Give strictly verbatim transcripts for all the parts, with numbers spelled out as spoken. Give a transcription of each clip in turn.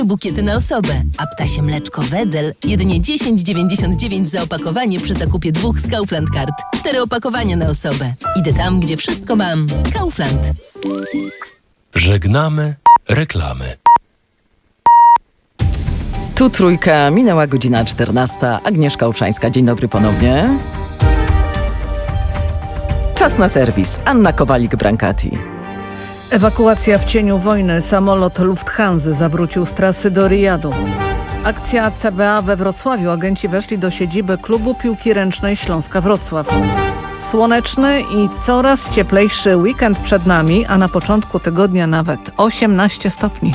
Bukiety na osobę, a ptasie mleczko Wedel jedynie dziesięć dziewięćdziesiąt dziewięć za opakowanie przy zakupie dwóch z Kaufland Card. Cztery opakowania na osobę. Idę tam, gdzie wszystko mam. Kaufland. Żegnamy reklamy. Tu trójka, minęła godzina czternasta. Agnieszka Upszańska, dzień dobry ponownie. Czas na serwis. Anna Kowalik-Brankati. Ewakuacja w cieniu wojny. Samolot Lufthansa zawrócił z trasy do Rijadu. Akcja C B A we Wrocławiu. Agenci weszli do siedziby klubu piłki ręcznej Śląska Wrocław. Słoneczny i coraz cieplejszy weekend przed nami, a na początku tygodnia nawet osiemnaście stopni.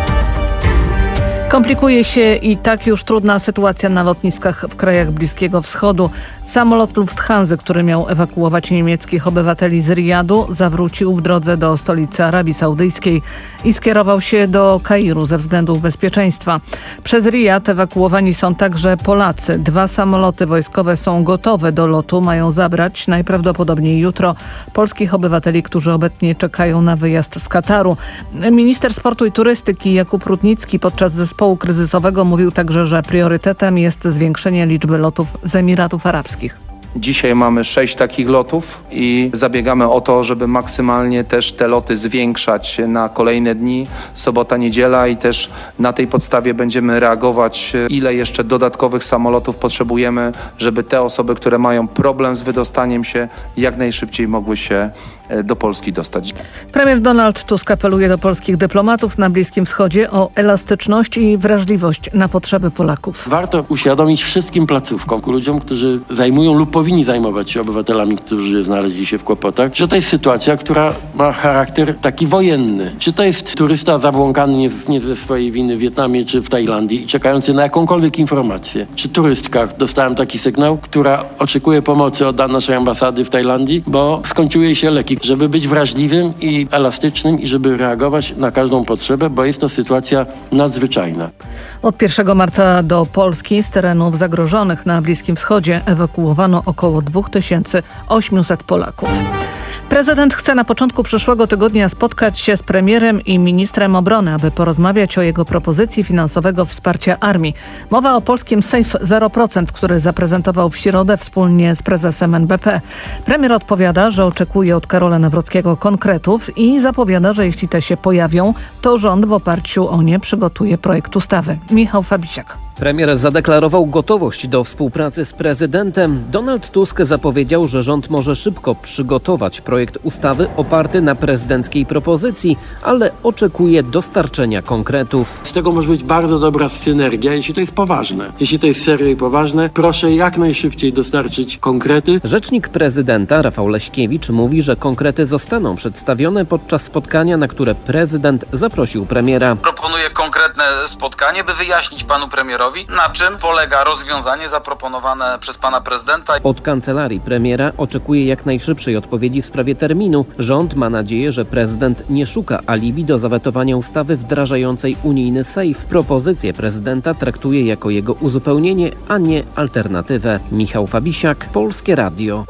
Komplikuje się i tak już trudna sytuacja na lotniskach w krajach Bliskiego Wschodu. Samolot Lufthansa, który miał ewakuować niemieckich obywateli z Rijadu, zawrócił w drodze do stolicy Arabii Saudyjskiej i skierował się do Kairu ze względów bezpieczeństwa. Przez Rijad ewakuowani są także Polacy. Dwa samoloty wojskowe są gotowe do lotu. Mają zabrać najprawdopodobniej jutro polskich obywateli, którzy obecnie czekają na wyjazd z Kataru. Minister sportu i turystyki Jakub Rutnicki podczas zespołu kryzysowego mówił także, że priorytetem jest zwiększenie liczby lotów z Emiratów Arabskich. Dzisiaj mamy sześć takich lotów i zabiegamy o to, żeby maksymalnie też te loty zwiększać na kolejne dni, sobota, niedziela i też na tej podstawie będziemy reagować, ile jeszcze dodatkowych samolotów potrzebujemy, żeby te osoby, które mają problem z wydostaniem się, jak najszybciej mogły się do Polski dostać. Premier Donald Tusk apeluje do polskich dyplomatów na Bliskim Wschodzie o elastyczność i wrażliwość na potrzeby Polaków. Warto uświadomić wszystkim placówkom, ludziom, którzy zajmują lub powinni zajmować się obywatelami, którzy znaleźli się w kłopotach, że to jest sytuacja, która ma charakter taki wojenny. Czy to jest turysta zabłąkany nie, nie ze swojej winy w Wietnamie czy w Tajlandii i czekający na jakąkolwiek informację, czy turystka, dostałem taki sygnał, która oczekuje pomocy od naszej ambasady w Tajlandii, bo skończyły jej się leki. Żeby być wrażliwym i elastycznym i żeby reagować na każdą potrzebę, bo jest to sytuacja nadzwyczajna. Od pierwszego marca do Polski z terenów zagrożonych na Bliskim Wschodzie ewakuowano około dwa tysiące osiemset Polaków. Prezydent chce na początku przyszłego tygodnia spotkać się z premierem i ministrem obrony, aby porozmawiać o jego propozycji finansowego wsparcia armii. Mowa o polskim Safe zero procent, który zaprezentował w środę wspólnie z prezesem N B P. Premier odpowiada, że oczekuje od Karola Nawrockiego konkretów i zapowiada, że jeśli te się pojawią, to rząd w oparciu o nie przygotuje projekt ustawy. Michał Fabisiak. Premier zadeklarował gotowość do współpracy z prezydentem. Donald Tusk zapowiedział, że rząd może szybko przygotować projekt ustawy oparty na prezydenckiej propozycji, ale oczekuje dostarczenia konkretów. Z tego może być bardzo dobra synergia, jeśli to jest poważne. Jeśli to jest serio i poważne, proszę jak najszybciej dostarczyć konkrety. Rzecznik prezydenta Rafał Leśkiewicz mówi, że konkrety zostaną przedstawione podczas spotkania, na które prezydent zaprosił premiera. Proponuję konkretne spotkanie, by wyjaśnić panu premierowi, na czym polega rozwiązanie zaproponowane przez pana prezydenta. Od kancelarii premiera oczekuje jak najszybszej odpowiedzi w sprawie terminu. Rząd ma nadzieję, że prezydent nie szuka alibi do zawetowania ustawy wdrażającej unijny Safe. Propozycję prezydenta traktuje jako jego uzupełnienie, a nie alternatywę. Michał Fabisiak, Polskie Radio.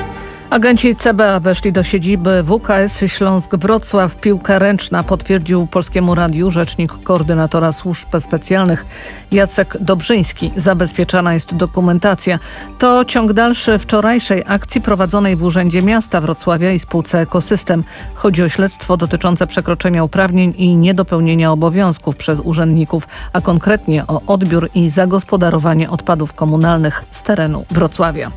Agenci C B A weszli do siedziby W K S Śląsk-Wrocław. Piłka ręczna, potwierdził Polskiemu Radiu rzecznik koordynatora służb specjalnych Jacek Dobrzyński. Zabezpieczana jest dokumentacja. To ciąg dalszy wczorajszej akcji prowadzonej w Urzędzie Miasta Wrocławia i spółce Ekosystem. Chodzi o śledztwo dotyczące przekroczenia uprawnień i niedopełnienia obowiązków przez urzędników, a konkretnie o odbiór i zagospodarowanie odpadów komunalnych z terenu Wrocławia.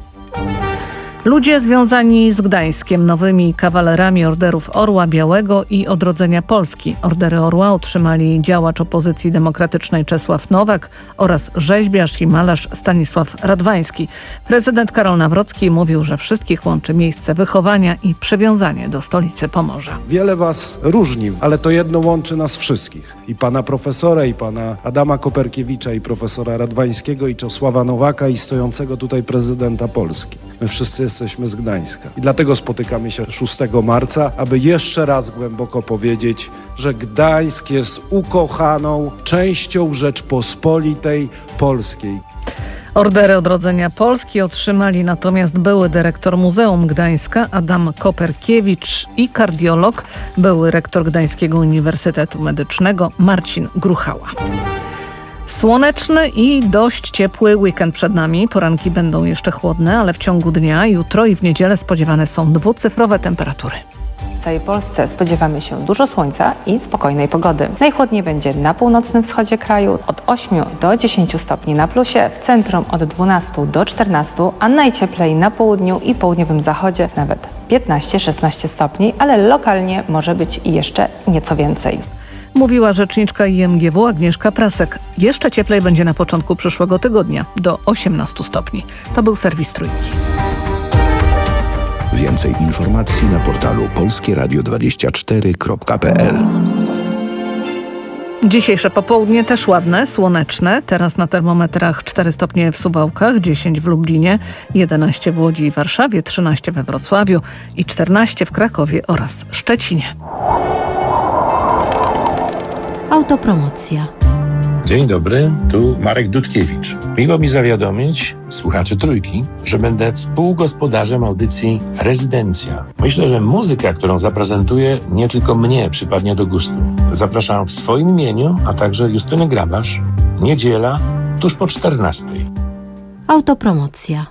Ludzie związani z Gdańskiem, nowymi kawalerami Orderów Orła Białego i Odrodzenia Polski. Ordery Orła otrzymali działacz opozycji demokratycznej Czesław Nowak oraz rzeźbiarz i malarz Stanisław Radwański. Prezydent Karol Nawrocki mówił, że wszystkich łączy miejsce wychowania i przywiązanie do stolicy Pomorza. Wiele was różni, ale to jedno łączy nas wszystkich. I pana profesora, i pana Adama Koperkiewicza, i profesora Radwańskiego, i Czesława Nowaka, i stojącego tutaj prezydenta Polski. My wszyscy jesteśmy z Gdańska. I dlatego spotykamy się szóstego marca, aby jeszcze raz głęboko powiedzieć, że Gdańsk jest ukochaną częścią Rzeczpospolitej Polskiej. Ordery Odrodzenia Polski otrzymali natomiast były dyrektor Muzeum Gdańska Adam Koperkiewicz i kardiolog, były rektor Gdańskiego Uniwersytetu Medycznego Marcin Gruchała. Słoneczny i dość ciepły weekend przed nami. Poranki będą jeszcze chłodne, ale w ciągu dnia, jutro i w niedzielę spodziewane są dwucyfrowe temperatury. W całej Polsce spodziewamy się dużo słońca i spokojnej pogody. Najchłodniej będzie na północnym wschodzie kraju od ośmiu do dziesięciu stopni na plusie, w centrum od dwunastu do czternastu, a najcieplej na południu i południowym zachodzie nawet piętnaście szesnaście stopni, ale lokalnie może być i jeszcze nieco więcej. Mówiła rzeczniczka I M G W Agnieszka Prasek. Jeszcze cieplej będzie na początku przyszłego tygodnia, do osiemnastu stopni. To był serwis Trójki. Więcej informacji na portalu polskie radio dwadzieścia cztery kropka p l. Dzisiejsze popołudnie też ładne, słoneczne. Teraz na termometrach cztery stopnie w Suwałkach, dziesięć w Lublinie, jedenaście w Łodzi i Warszawie, trzynaście we Wrocławiu i czternaście w Krakowie oraz Szczecinie. Autopromocja. Dzień dobry, tu Marek Dudkiewicz. Miło mi zawiadomić słuchaczy Trójki, że będę współgospodarzem audycji Rezydencja. Myślę, że muzyka, którą zaprezentuję, nie tylko mnie przypadnie do gustu. Zapraszam w swoim imieniu, a także Justynę Grabasz. Niedziela, tuż po czternastej. Autopromocja.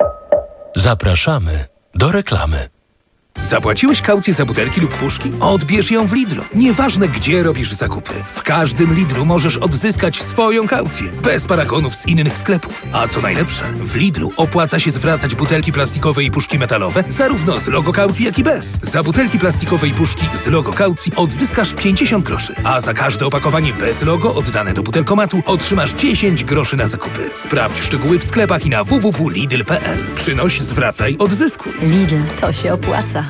Zapraszamy do reklamy. Zapłaciłeś kaucję za butelki lub puszki? Odbierz ją w Lidlu. Nieważne, gdzie robisz zakupy. W każdym Lidlu możesz odzyskać swoją kaucję. Bez paragonów z innych sklepów. A co najlepsze, w Lidlu opłaca się zwracać butelki plastikowe i puszki metalowe zarówno z logo kaucji, jak i bez. Za butelki plastikowe i puszki z logo kaucji odzyskasz pięćdziesiąt groszy. A za każde opakowanie bez logo oddane do butelkomatu otrzymasz dziesięć groszy na zakupy. Sprawdź szczegóły w sklepach i na w w w kropka lidl kropka p l. Przynoś, zwracaj, odzyskuj. Lidl, to się opłaca.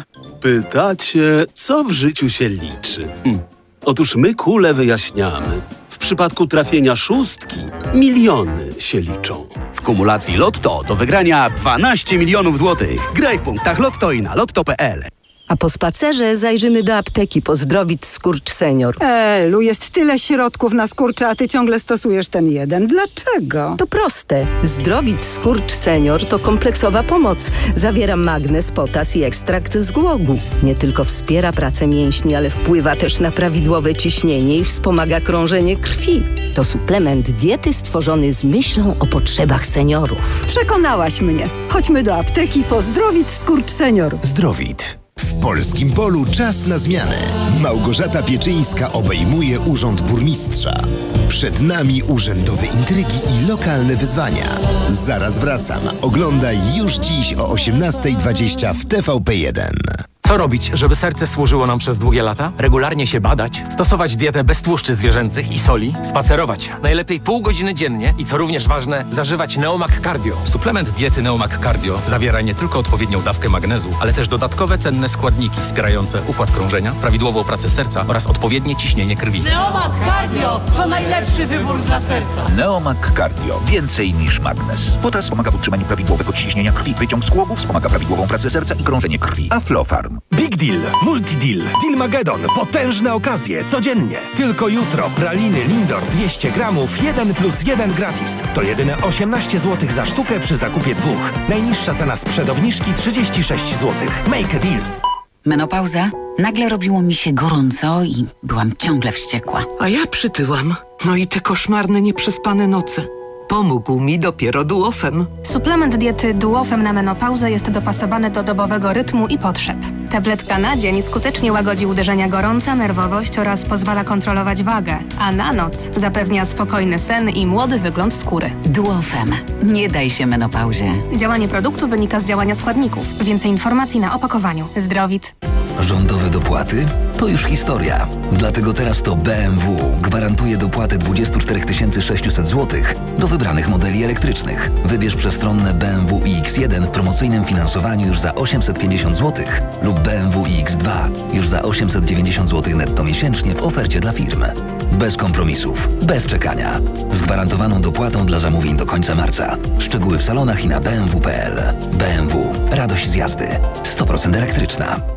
Pytacie, co w życiu się liczy? Hm. Otóż my kule wyjaśniamy. W przypadku trafienia szóstki miliony się liczą. W kumulacji Lotto do wygrania dwanaście milionów złotych. Graj w punktach Lotto i na lotto kropka p l. A po spacerze zajrzymy do apteki po Zdrowit Skurcz Senior. Elu, jest tyle środków na skurcze, a ty ciągle stosujesz ten jeden. Dlaczego? To proste. Zdrowit Skurcz Senior to kompleksowa pomoc. Zawiera magnez, potas i ekstrakt z głogu. Nie tylko wspiera pracę mięśni, ale wpływa też na prawidłowe ciśnienie i wspomaga krążenie krwi. To suplement diety stworzony z myślą o potrzebach seniorów. Przekonałaś mnie. Chodźmy do apteki po Zdrowit Skurcz Senior. Zdrowit. W polskim polu czas na zmianę. Małgorzata Pieczyńska obejmuje urząd burmistrza. Przed nami urzędowe intrygi i lokalne wyzwania. Zaraz wracam. Oglądaj już dziś o osiemnasta dwadzieścia w T V P jeden. Co robić, żeby serce służyło nam przez długie lata? Regularnie się badać, stosować dietę bez tłuszczy zwierzęcych i soli, spacerować najlepiej pół godziny dziennie i co również ważne, zażywać Neomak Cardio. Suplement diety Neomak Cardio zawiera nie tylko odpowiednią dawkę magnezu, ale też dodatkowe cenne składniki wspierające układ krążenia, prawidłową pracę serca oraz odpowiednie ciśnienie krwi. Neomak Cardio to najlepszy wybór dla serca. Neomak Cardio. Więcej niż magnez. Potas pomaga w utrzymaniu prawidłowego ciśnienia krwi. Wyciąg z głowu wspomaga prawidłową pracę serca i krążenie krwi. Aflofarm. Big Deal, Multi-Deal, Dealmagedon, potężne okazje, codziennie. Tylko jutro praliny Lindor dwieście gramów, jeden plus jeden gratis. To jedyne osiemnaście złotych za sztukę przy zakupie dwóch. Najniższa cena sprzed obniżki trzydzieści sześć złotych. Make a deals. Menopauza? Nagle robiło mi się gorąco i byłam ciągle wściekła. A ja przytyłam. No i te koszmarne, nieprzespane noce. Pomógł mi dopiero Duofem. Suplement diety Duofem na menopauzę jest dopasowany do dobowego rytmu i potrzeb. Tabletka na dzień skutecznie łagodzi uderzenia gorąca, nerwowość oraz pozwala kontrolować wagę, a na noc zapewnia spokojny sen i młody wygląd skóry. Duofem. Nie daj się menopauzie. Działanie produktu wynika z działania składników. Więcej informacji na opakowaniu. Zdrowit. Rządowe dopłaty? To już historia. Dlatego teraz to B M W gwarantuje dopłatę dwadzieścia cztery tysiące sześćset złotych do wybranych modeli elektrycznych. Wybierz przestronne B M W i X jeden w promocyjnym finansowaniu już za osiemset pięćdziesiąt złotych lub B M W i X dwa już za osiemset dziewięćdziesiąt złotych netto miesięcznie w ofercie dla firm. Bez kompromisów, bez czekania. Z gwarantowaną dopłatą dla zamówień do końca marca. Szczegóły w salonach i na b m w kropka p l. B M W. Radość z jazdy. sto procent elektryczna.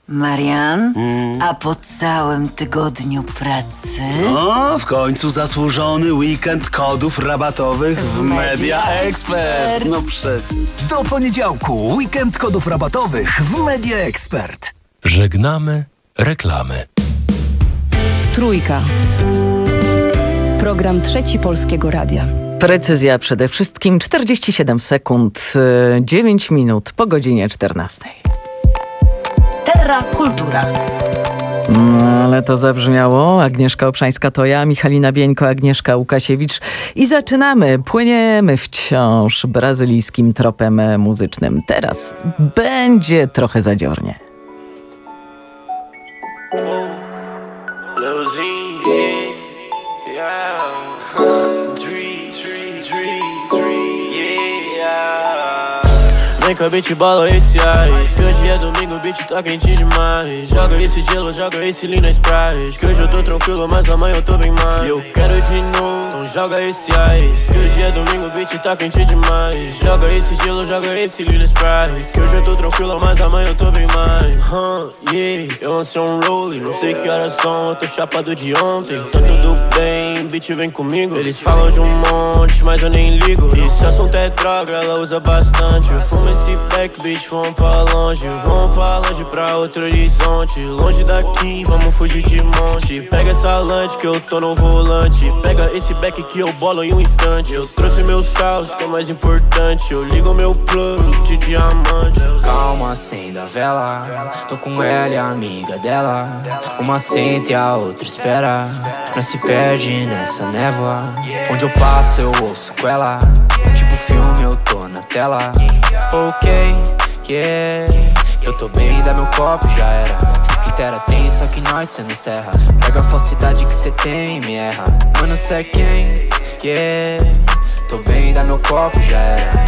Marian, a po całym tygodniu pracy? No, w końcu zasłużony weekend kodów rabatowych w Media Expert. No przecież. Do poniedziałku weekend kodów rabatowych w Media Expert. Żegnamy reklamy. Trójka. Program Trzeci Polskiego Radia. Precyzja przede wszystkim. czterdzieści siedem sekund, dziewięć minut po godzinie czternastej. Terra Kultura. No, ale to zabrzmiało. Agnieszka Obszańska to ja, Michalina Bieńko, Agnieszka Łukasiewicz. I zaczynamy. Płyniemy wciąż brazylijskim tropem muzycznym. Teraz będzie trochę zadziornie. Vem com a beat, bola esse ice. Que hoje é domingo, o beat tá quente demais. Joga esse gelo, joga esse lean na Sprite. Que hoje eu tô tranquilo, mas amanhã eu tô bem mais. Eu quero de novo, então joga esse ice. Que hoje é domingo, o beat tá quente demais. Joga esse gelo, joga esse lean na Sprite. Que hoje eu tô tranquilo, mas amanhã eu tô bem mais. Huh, yeah, eu lancei um rolling, não sei que horas são, eu tô chapado de ontem. Tá tudo bem, beat vem comigo. Eles falam de um monte, mas eu nem ligo. Esse assunto é droga, ela usa bastante. Eu fumo esse back, bitch, vamos pra longe. Vamos pra longe, pra outro horizonte. Longe daqui, vamos fugir de monte. Pega essa lante que eu tô no volante. Pega esse back que eu bolo em um instante. Eu trouxe meu salso, que é mais importante. Eu ligo meu plug de diamante. Calma, acenda a vela. Tô com ela e a amiga dela. Uma senta e a outra espera. Não se perde nessa névoa. Onde eu passo eu ouço com ela. Tipo filme eu tô na tela. Ok, yeah. Eu tô bem, dá meu copo, já era. Inteira tem, só que nós cê não serra. Pega a falsidade que cê tem e me erra. Mano, cê é quem? Yeah. Tô bem, dá meu copo, já era.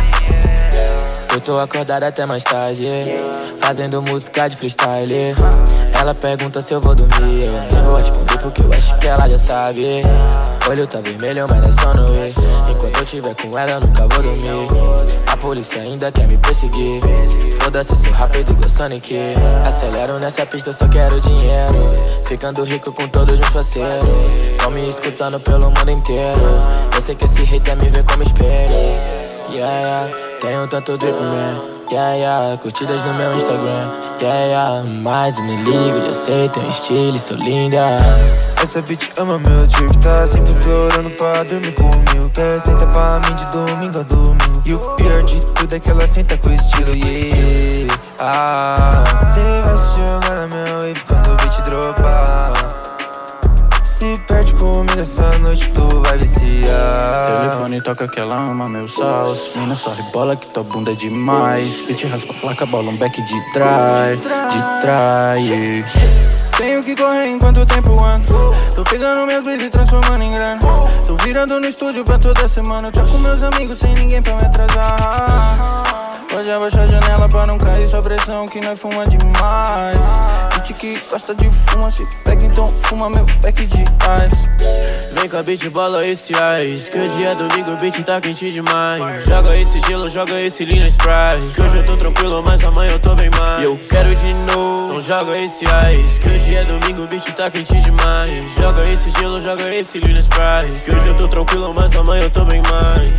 Eu tô acordado até mais tarde, fazendo música de freestyle. Ela pergunta se eu vou dormir, eu nem vou responder porque eu acho que ela já sabe. Olho tá vermelho, mas é só no ir. Enquanto eu tiver com ela, eu nunca vou dormir. A polícia ainda quer me perseguir. Foda-se, sou rápido igual Sonic. Acelero nessa pista, eu só quero dinheiro. Ficando rico com todos meus parceiros. Tão me escutando pelo mundo inteiro. Eu sei que esse hater me vê como espelho. Yeah, yeah, tenho tanto drip, man. Yeah, yeah, curtidas no meu Instagram. Yeah, yeah, mas eu nem ligo, já sei, tenho estilo e sou linda. Essa bitch ama meu trip, tá sempre implorando pra dormir comigo. Quer sentar pra mim de domingo a domingo. E o pior de tudo é que ela senta com estilo, yeah. Ah, cê vai se jogar na minha wave quando o beat dropar. Se perde comigo essa noite, tu vai viciar. Telefone toca que ela ama meu salso. Mina só rebola que tua bunda é demais. Bitch raspa a placa, bola um back de trás, de trás, yeah. Tenho que correr enquanto o tempo anda. Tô pegando minhas brisas e transformando em grana. Tô virando no estúdio pra toda semana. Tô com meus amigos sem ninguém pra me atrasar. Pode abaixar a janela pra não cair sua pressão que nós fuma demais. Gente que gosta de fuma, se pega então fuma meu pack de ice. Vem com a beat, bola esse ice. Que hoje é domingo, o beat tá quente demais. Joga esse gelo, joga esse lean na Sprite. Que hoje eu tô tranquilo, mas amanhã eu tô bem mais. Eu quero de novo, então joga esse ice. Que hoje é domingo, o beat tá quente demais. Joga esse gelo, joga esse lean na Sprite. Que hoje eu tô tranquilo, mas amanhã eu tô bem mais.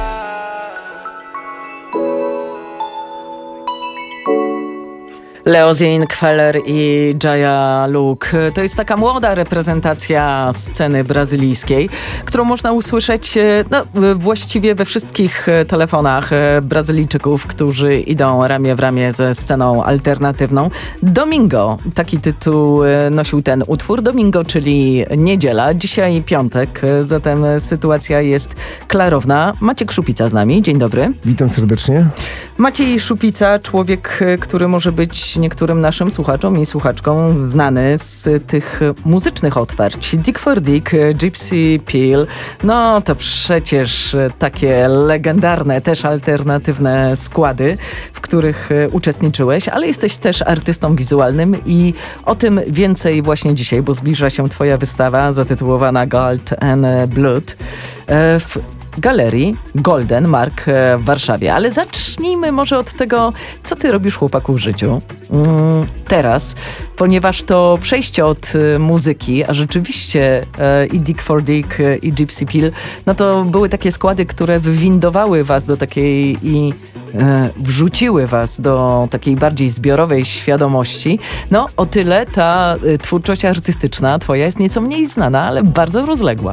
Leozin, Kweller i Jaya Luke. To jest taka młoda reprezentacja sceny brazylijskiej, którą można usłyszeć no, właściwie we wszystkich telefonach Brazylijczyków, którzy idą ramię w ramię ze sceną alternatywną. Domingo, taki tytuł nosił ten utwór. Domingo, czyli niedziela. Dzisiaj piątek, zatem sytuacja jest klarowna. Maciek Szupica z nami. Dzień dobry. Witam serdecznie. Maciej Szupica, człowiek, który może być niektórym naszym słuchaczom i słuchaczkom znany z tych muzycznych otwarć. Dick for Dick, Gypsy Pill, no to przecież takie legendarne, też alternatywne składy, w których uczestniczyłeś, ale jesteś też artystą wizualnym i o tym więcej właśnie dzisiaj, bo zbliża się twoja wystawa zatytułowana Gold and Blood w Galerii Golden Mark w Warszawie. Ale zacznijmy zacznijmy może od tego, co ty robisz, chłopaku, w życiu mm, teraz, ponieważ to przejście od y, muzyki, a rzeczywiście y, i Dick for Dick y, i Gypsy Pill, no to były takie składy, które wywindowały was do takiej i y, wrzuciły was do takiej bardziej zbiorowej świadomości. No o tyle ta y, twórczość artystyczna twoja jest nieco mniej znana, ale bardzo rozległa.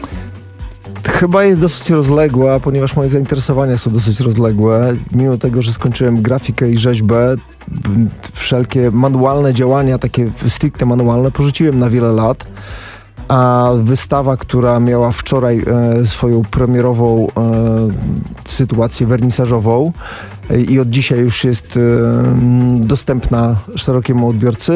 Chyba jest dosyć rozległa, ponieważ moje zainteresowania są dosyć rozległe. Mimo tego, że skończyłem grafikę i rzeźbę, wszelkie manualne działania, takie stricte manualne, porzuciłem na wiele lat. A wystawa, która miała wczoraj e, swoją premierową e, sytuację wernisażową e, i od dzisiaj już jest e, dostępna szerokiemu odbiorcy,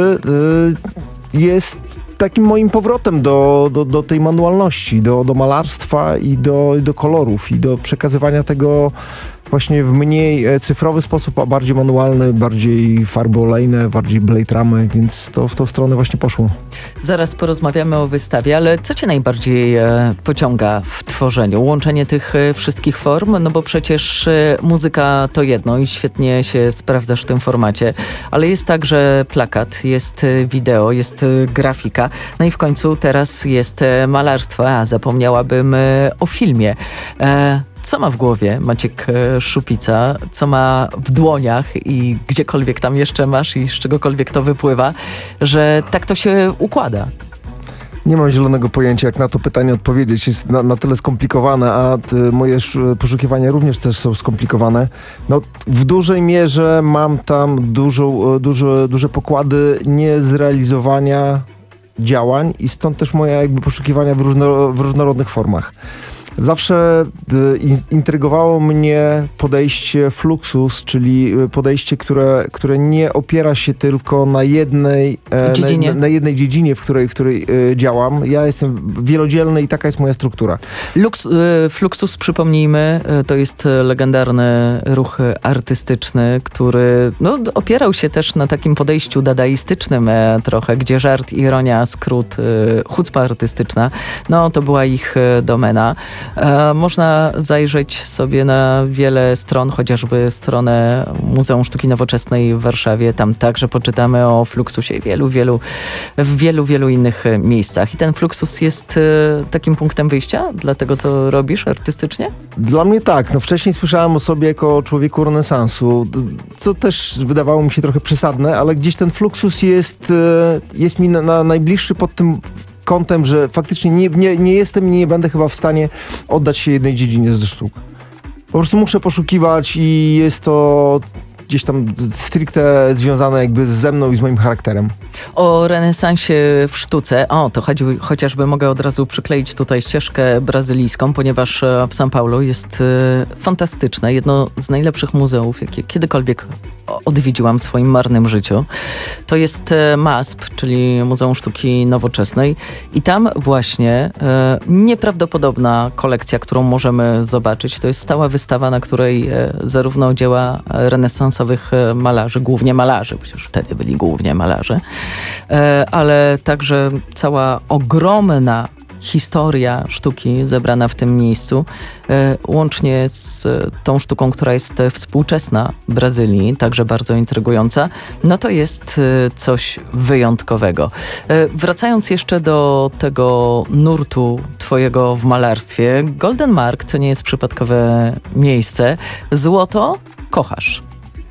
e, jest takim moim powrotem do, do, do tej manualności, do, do malarstwa i do, do kolorów i do przekazywania tego właśnie w mniej cyfrowy sposób, a bardziej manualny, bardziej farby olejne, bardziej blade ramy, więc to w tą stronę właśnie poszło. Zaraz porozmawiamy o wystawie, ale co cię najbardziej e, pociąga w tworzeniu? Łączenie tych e, wszystkich form? No bo przecież e, muzyka to jedno i świetnie się sprawdzasz w tym formacie, ale jest także plakat, jest e, wideo, jest e, grafika, no i w końcu teraz jest e, malarstwo, a zapomniałabym e, o filmie. E, Co ma w głowie Maciek Szupica, co ma w dłoniach i gdziekolwiek tam jeszcze masz i z czegokolwiek to wypływa, że tak to się układa? Nie mam zielonego pojęcia, jak na to pytanie odpowiedzieć. Jest na, na tyle skomplikowane, a ty, moje sz, poszukiwania również też są skomplikowane. No, w dużej mierze mam tam dużo, dużo, duże pokłady niezrealizowania działań i stąd też moje jakby poszukiwania w, różno, w różnorodnych formach. Zawsze y, intrygowało mnie podejście Fluxus, czyli podejście, które, które nie opiera się tylko na jednej e, dziedzinie, na, na jednej dziedzinie, w której, w której y, działam. Ja jestem wielodzielny i taka jest moja struktura. Lux, y, Fluxus, przypomnijmy, y, to jest legendarny ruch artystyczny, który no, opierał się też na takim podejściu dadaistycznym e, trochę, gdzie żart, ironia, skrót, y, chucpa artystyczna, no to była ich y, domena. E, można zajrzeć sobie na wiele stron, chociażby stronę Muzeum Sztuki Nowoczesnej w Warszawie. Tam także poczytamy o Fluxusie i wielu, wielu, w wielu, wielu innych miejscach. I ten Fluxus jest e, takim punktem wyjścia dla tego, co robisz artystycznie? Dla mnie tak. No, wcześniej słyszałem o sobie jako człowieku renesansu, co też wydawało mi się trochę przesadne, ale gdzieś ten Fluxus jest, e, jest mi na, na najbliższy pod tym kątem, że faktycznie nie, nie, nie jestem i nie będę chyba w stanie oddać się jednej dziedzinie ze sztuk. Po prostu muszę poszukiwać i jest to gdzieś tam stricte związane jakby ze mną i z moim charakterem. O renesansie w sztuce, o to chodzi, chociażby mogę od razu przykleić tutaj ścieżkę brazylijską, ponieważ w São Paulo jest y, fantastyczne, jedno z najlepszych muzeów, jakie kiedykolwiek odwiedziłam w swoim marnym życiu. To jest y, M A S P, czyli Muzeum Sztuki Nowoczesnej i tam właśnie y, nieprawdopodobna kolekcja, którą możemy zobaczyć. To jest stała wystawa, na której y, zarówno dzieła renesansowych malarzy, głównie malarzy, przecież wtedy byli głównie malarze, ale także cała ogromna historia sztuki zebrana w tym miejscu, łącznie z tą sztuką, która jest współczesna w Brazylii, także bardzo intrygująca, no to jest coś wyjątkowego. Wracając jeszcze do tego nurtu twojego w malarstwie, Golden Mark to nie jest przypadkowe miejsce. Złoto kochasz.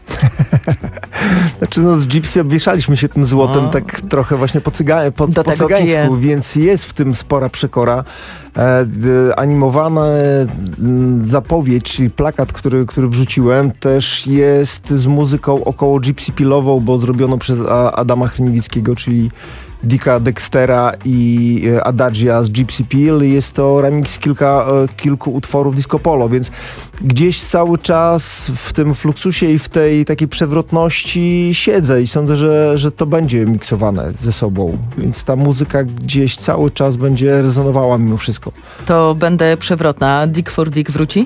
Znaczy no z Gypsy obwieszaliśmy się tym złotem, no. Tak trochę właśnie po, cyga- po, Do po tego cygańsku, kije. Więc jest w tym spora przekora. E, animowana zapowiedź, czyli plakat, który, który wrzuciłem, też jest z muzyką około Gypsy Pillową, bo zrobiono przez Adama Chmielnickiego, czyli Dicka Dextera i Adagia z Gypsy Pill. Jest to remix kilka, kilku utworów disco polo, więc gdzieś cały czas w tym Fluxusie i w tej takiej przewrotności siedzę i sądzę, że, że to będzie miksowane ze sobą, więc ta muzyka gdzieś cały czas będzie rezonowała mimo wszystko. To będę przewrotna. Dick for Dick wróci?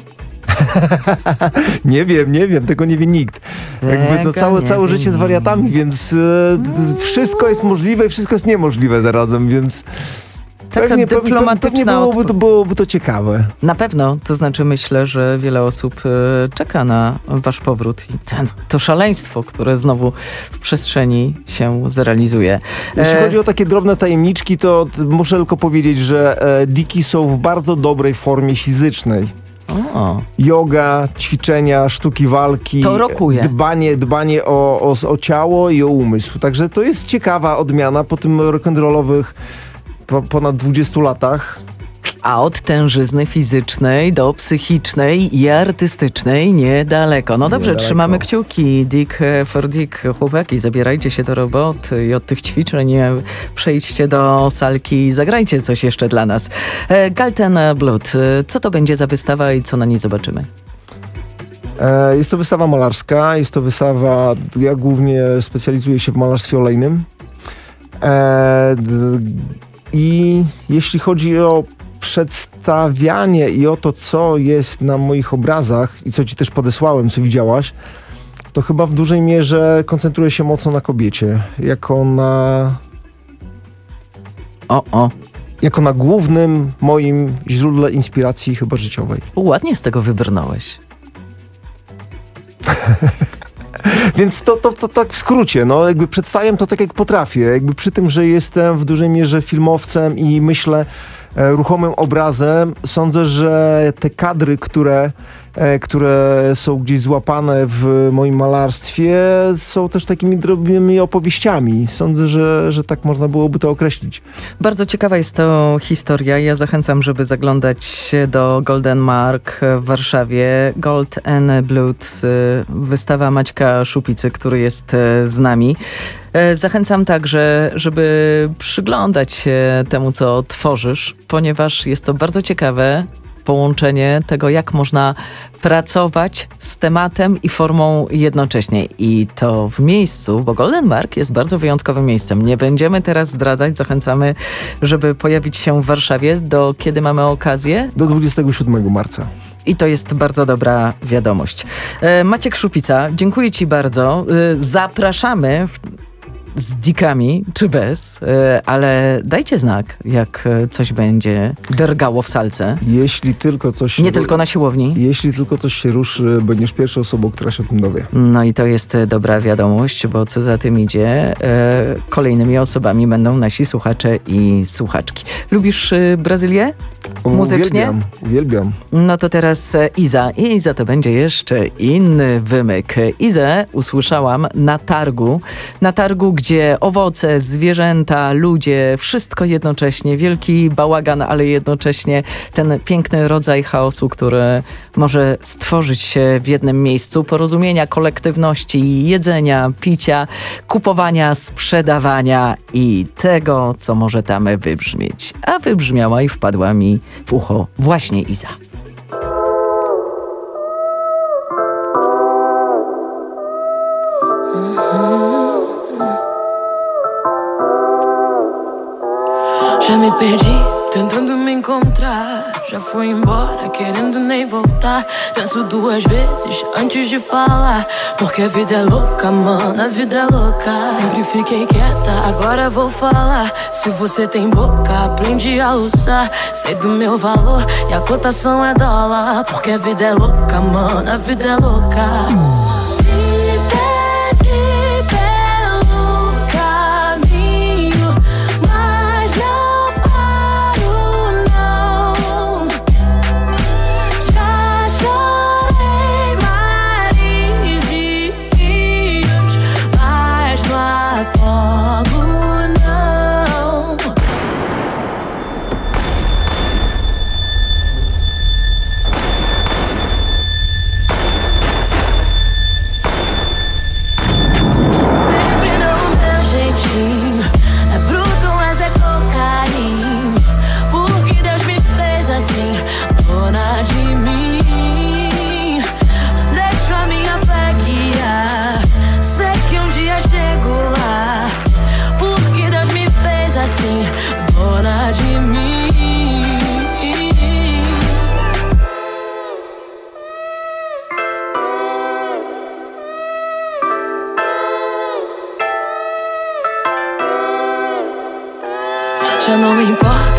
Nie wiem, nie wiem, tego nie wie nikt. Jakby no całe, całe życie z wariatami, więc e, wszystko jest możliwe i wszystko jest niemożliwe zarazem, więc Taka pewnie, dyplomatyczna pewnie byłoby, to, byłoby to ciekawe. Na pewno, to znaczy myślę, że wiele osób e, czeka na wasz powrót i ten, to szaleństwo, które znowu w przestrzeni się zrealizuje. Jeśli E, chodzi o takie drobne tajemniczki, to muszę tylko powiedzieć, że e, diki są w bardzo dobrej formie fizycznej. O. Yoga, ćwiczenia, sztuki walki, To rokuje. dbanie, dbanie o, o, o ciało i o umysł. Także to jest ciekawa odmiana po tym rock'n'rollowych po, ponad dwudziestu latach. A od tężyzny fizycznej do psychicznej i artystycznej niedaleko. No dobrze, Niedaleko. trzymamy kciuki. Dick for Dick, chłopaki, zabierajcie się do roboty i od tych ćwiczeń przejdźcie do salki i zagrajcie coś jeszcze dla nas. E, Galten Blood, e, co to będzie za wystawa i co na niej zobaczymy? E, jest to wystawa malarska, jest to wystawa, ja głównie specjalizuję się w malarstwie olejnym. E, d, I jeśli chodzi o przedstawianie i o to, co jest na moich obrazach i co ci też podesłałem, co widziałaś, to chyba w dużej mierze koncentruję się mocno na kobiecie, jako na... O, o. Jako na głównym moim źródle inspiracji chyba życiowej. Ładnie z tego wybrnąłeś. Więc to, to, to tak w skrócie, no jakby przedstawiam to tak jak potrafię, jakby przy tym, że jestem w dużej mierze filmowcem i myślę e, ruchomym obrazem, sądzę, że te kadry, które, e, które są gdzieś złapane w moim malarstwie, są też takimi drobnymi opowieściami. Sądzę, że, że tak można byłoby to określić. Bardzo ciekawa jest to historia. Ja zachęcam, żeby zaglądać do Golden Mark w Warszawie. Gold and Blood, wystawa Maćka Szupicy, który jest z nami. Zachęcam także, żeby przyglądać się temu, co tworzysz, ponieważ jest to bardzo ciekawe połączenie tego, jak można pracować z tematem i formą jednocześnie. I to w miejscu, bo Golden Mark jest bardzo wyjątkowym miejscem. Nie będziemy teraz zdradzać, zachęcamy, żeby pojawić się w Warszawie. Do kiedy mamy okazję? Do dwudziestego siódmego marca. I to jest bardzo dobra wiadomość. E, Maciek Szupica, dziękuję ci bardzo. E, zapraszamy w z dikami, czy bez, ale dajcie znak, jak coś będzie dergało w salce. Jeśli tylko coś się Nie tylko na siłowni. Jeśli tylko coś się ruszy, będziesz pierwszą osobą, która się o tym dowie. No i to jest dobra wiadomość, bo co za tym idzie, kolejnymi osobami będą nasi słuchacze i słuchaczki. Lubisz Brazylię? Muzycznie? Uwielbiam, uwielbiam. No to teraz Iza. I Iza to będzie jeszcze inny wymyk. Izę usłyszałam na targu. Na targu, gdzie owoce, zwierzęta, ludzie, wszystko jednocześnie. Wielki bałagan, ale jednocześnie ten piękny rodzaj chaosu, który może stworzyć się w jednym miejscu. Porozumienia, kolektywności, jedzenia, picia, kupowania, sprzedawania i tego, co może tam wybrzmieć. A wybrzmiała i wpadła mi w ucho właśnie Iza. Já me perdi, tentando me encontrar. Já foi embora, querendo nem voltar. Penso duas vezes antes de falar. Porque a vida é louca, mano, a vida é louca. Sempre fiquei quieta, agora vou falar. Se você tem boca, aprende a usar. Sei do meu valor e a cotação é dólar. Porque a vida é louca, mano, a vida é louca.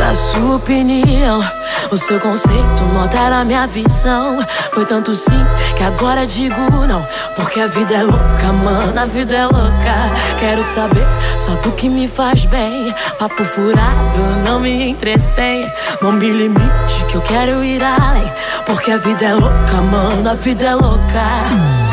a sua opinião. O seu conceito não altera a minha visão. Foi tanto sim que agora digo não. Porque a vida é louca, mano, a vida é louca. Quero saber só do que me faz bem. Papo furado não me entretém. Não me limite que eu quero ir além. Porque a vida é louca, mano, a vida é louca.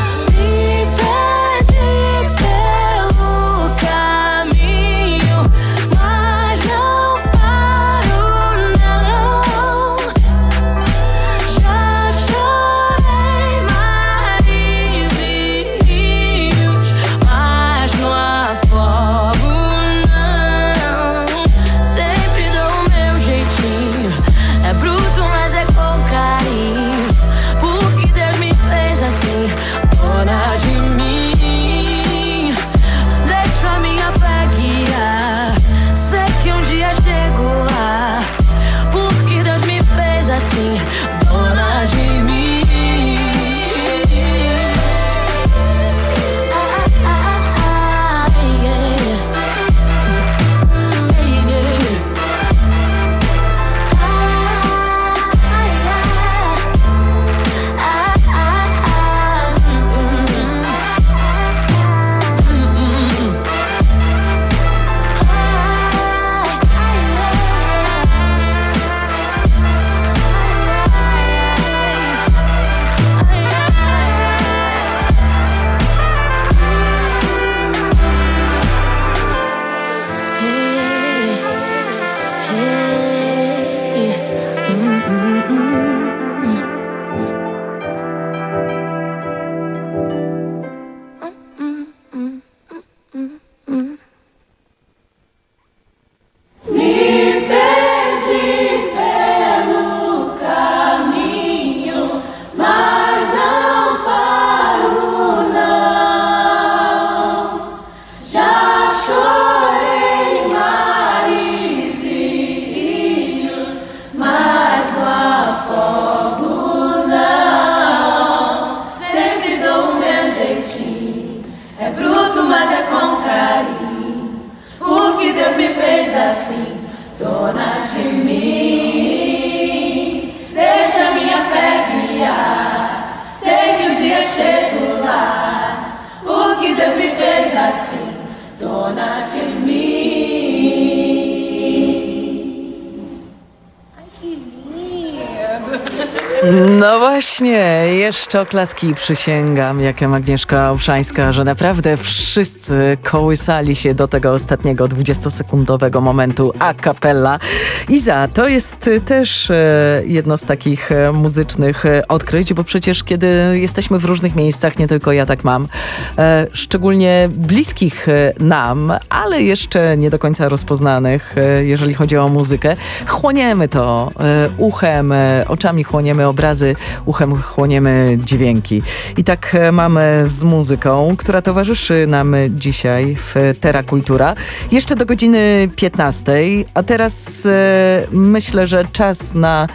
No właśnie, jeszcze oklaski przysięgam, jak Agnieszka Olszańska, że naprawdę wszyscy kołysali się do tego ostatniego dwudziestosekundowego momentu a cappella. Iza, to jest też jedno z takich muzycznych odkryć, bo przecież kiedy jesteśmy w różnych miejscach, nie tylko ja tak mam, szczególnie bliskich nam, ale jeszcze nie do końca rozpoznanych, jeżeli chodzi o muzykę, chłoniemy to uchem, oczami chłoniemy obrazy, uchem chłoniemy dźwięki. I tak mamy z muzyką, która towarzyszy nam dzisiaj w Terra Kultura. Jeszcze do godziny piętnastej, a teraz e, myślę, że czas na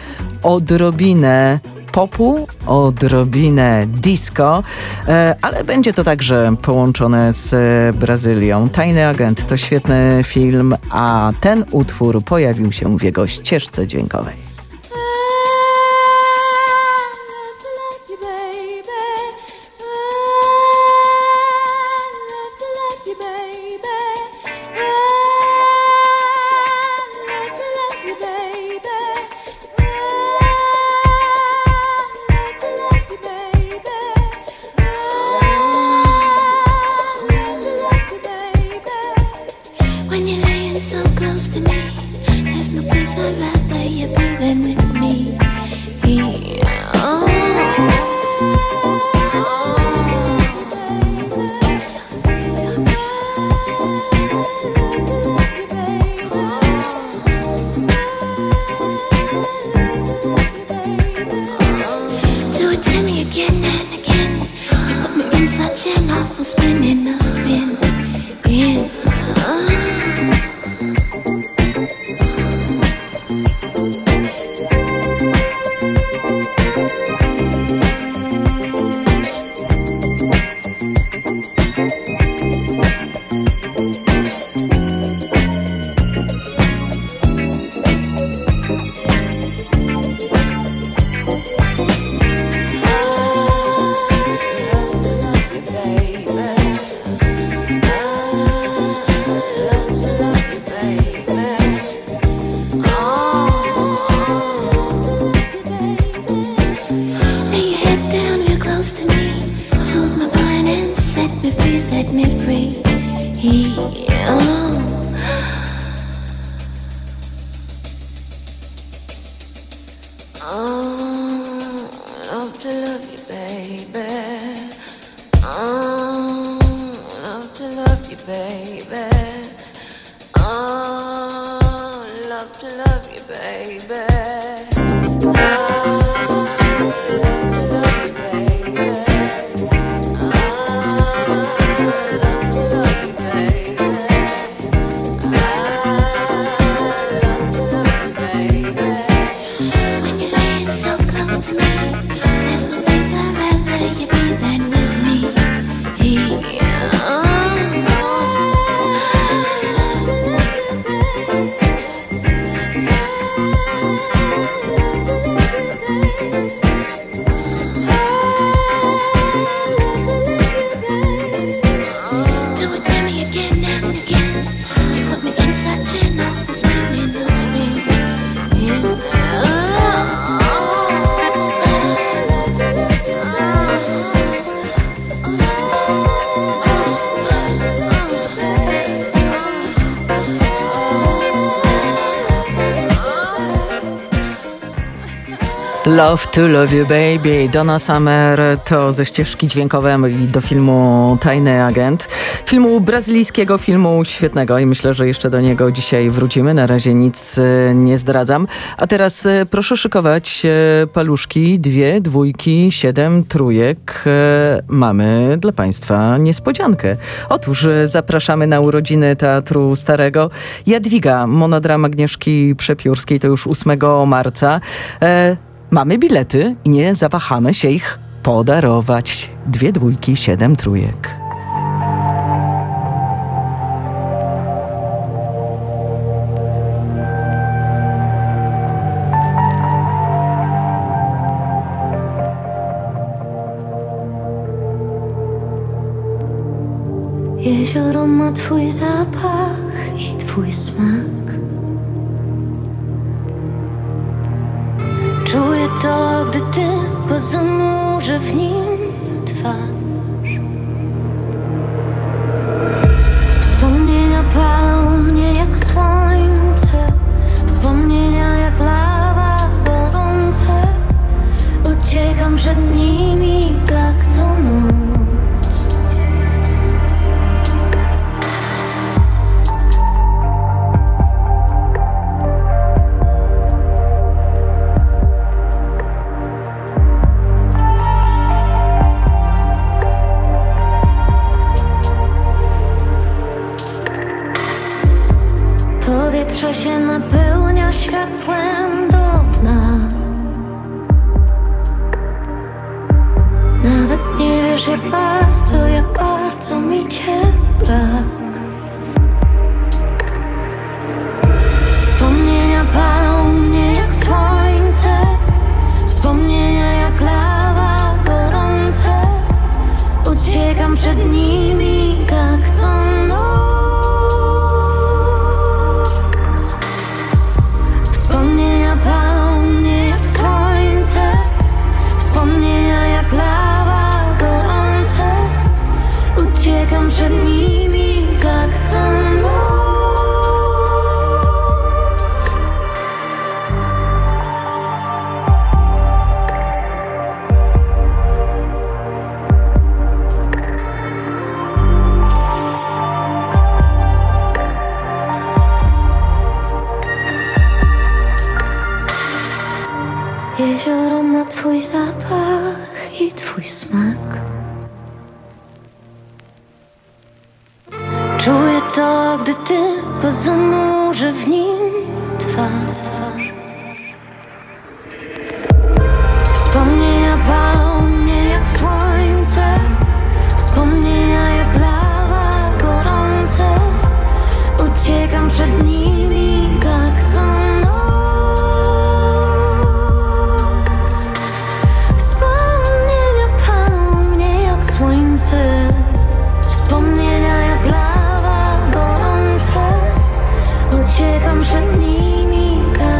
odrobinę popu, odrobinę disco, e, ale będzie to także połączone z Brazylią. Tajny Agent to świetny film, a ten utwór pojawił się w jego ścieżce dźwiękowej. to love you, baby. Oh, love to love you, baby. Oh, love to love you, baby. Love to Love You Baby, Donna Summer, to ze ścieżki dźwiękowej do filmu Tajny Agent. Filmu brazylijskiego, filmu świetnego i myślę, że jeszcze do niego dzisiaj wrócimy. Na razie nic nie zdradzam. A teraz proszę szykować paluszki, dwie dwójki, siedem trójek. Mamy dla Państwa niespodziankę. Otóż zapraszamy na urodziny Teatru Starego. Jadwiga, monodrama Agnieszki Przepiórskiej, to już ósmego marca. Mamy bilety i nie zawahamy się ich podarować. Dwie dwójki, siedem trójek. Jezioro ma twój zapach i twój smak. Czuję to, gdy tylko zanurzę w nim twarz. Wspomnienia palą mnie jak słońce, wspomnienia jak lawa gorące. Uciekam przed nimi tak co noc. Powietrze się napełnia światłem do dna. Nawet nie wiesz jak bardzo, jak bardzo mi cię brak. Wspomnienia palą mnie jak słońce, wspomnienia jak lawa gorące. Uciekam przed nimi tak co noc. Wspomnienia palą mnie jak słońce, wspomnienia jak lawa gorące. Uciekam przed nimi tak co noc. Jezioro ma twój zapach i twój smak. Czuję to, gdy tylko zanurzę w nim twarz. Wspomnienia palą mnie jak słońce, wspomnienia jak lawa gorące. Uciekam przed nimi tak co noc. Wspomnienia jak lawa gorące. Uciekam przed nimi tak.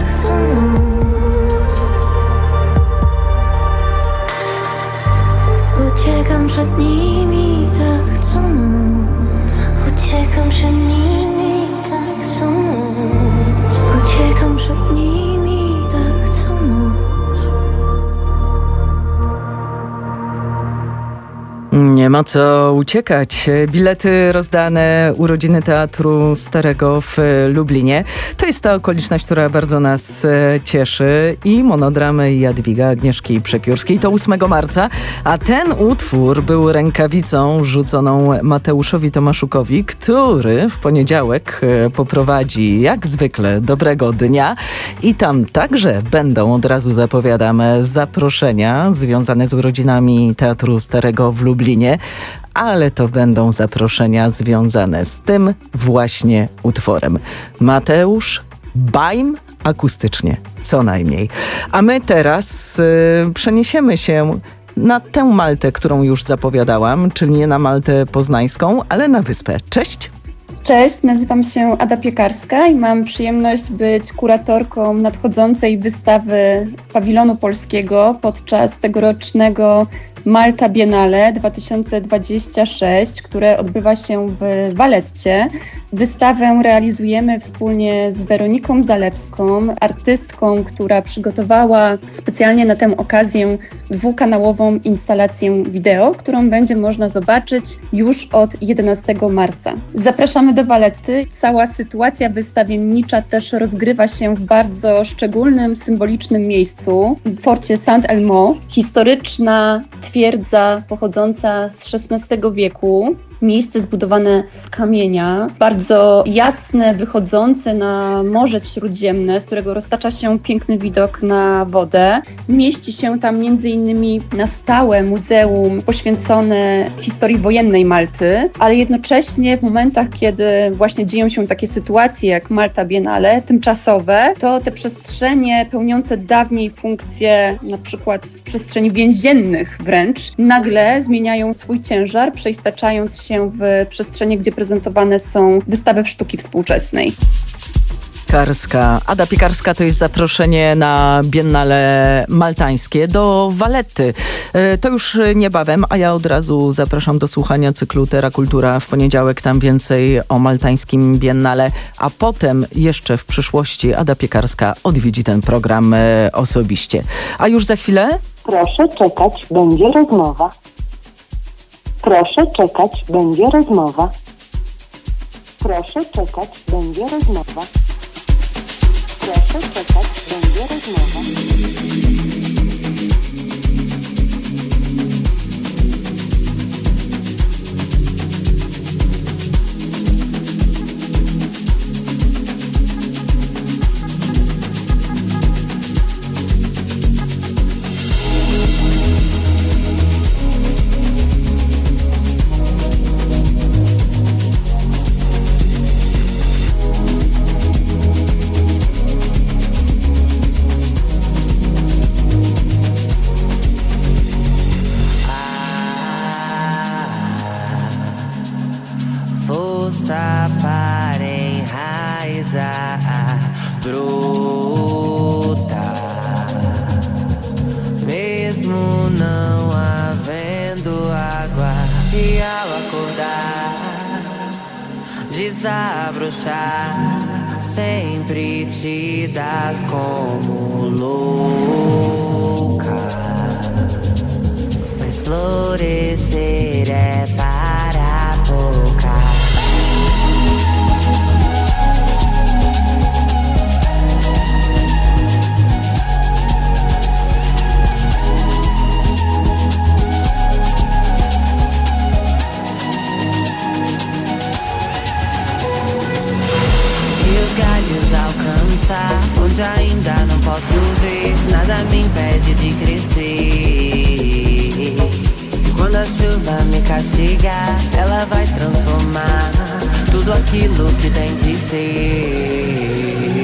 Nie ma co uciekać. Bilety rozdane, urodziny Teatru Starego w Lublinie. To jest ta okoliczność, która bardzo nas cieszy. I monodramy Jadwiga Agnieszki Przepiórskiej to ósmego marca. A ten utwór był rękawicą rzuconą Mateuszowi Tomaszukowi, który w poniedziałek poprowadzi jak zwykle Dobrego Dnia. I tam także będą, od razu zapowiadam, zaproszenia związane z urodzinami Teatru Starego w Lublinie, ale to będą zaproszenia związane z tym właśnie utworem. Mateusz, bajm akustycznie, co najmniej. A my teraz y, przeniesiemy się na tę Maltę, którą już zapowiadałam, czyli nie na Maltę poznańską, ale na wyspę. Cześć! Cześć, nazywam się Ada Piekarska i mam przyjemność być kuratorką nadchodzącej wystawy Pawilonu Polskiego podczas tegorocznego Malta Biennale dwa tysiące dwudziesty szósty, które odbywa się w Valetcie. Wystawę realizujemy wspólnie z Weroniką Zalewską, artystką, która przygotowała specjalnie na tę okazję dwukanałową instalację wideo, którą będzie można zobaczyć już od jedenastego marca. Zapraszamy do Valetty. Cała sytuacja wystawiennicza też rozgrywa się w bardzo szczególnym, symbolicznym miejscu, w forcie Saint-Elmo, historyczna twierdza pochodząca z szesnastego wieku. Miejsce zbudowane z kamienia, bardzo jasne, wychodzące na Morze Śródziemne, z którego roztacza się piękny widok na wodę. Mieści się tam między innymi na stałe muzeum poświęcone historii wojennej Malty, ale jednocześnie w momentach, kiedy właśnie dzieją się takie sytuacje jak Malta Biennale, tymczasowe, to te przestrzenie pełniące dawniej funkcje, na przykład przestrzeni więziennych wręcz, nagle zmieniają swój ciężar, przeistaczając się w przestrzenie, gdzie prezentowane są wystawy sztuki współczesnej. Piekarska. Ada Piekarska to jest zaproszenie na Biennale maltańskie do Valetty. To już niebawem, a ja od razu zapraszam do słuchania cyklu Terra Kultura w poniedziałek. Tam więcej o maltańskim Biennale, a potem jeszcze w przyszłości Ada Piekarska odwiedzi ten program osobiście. A już za chwilę? Proszę czekać, będzie rozmowa. Proszę czekać, będzie rozmowa. Proszę czekać, będzie rozmowa. Proszę czekać, będzie rozmowa. Desabrochar, sempre te das como loucas, mas florescer é para poucas. Onde ainda não posso ver, nada me impede de crescer. E quando a chuva me castigar, ela vai transformar tudo aquilo que tem que ser.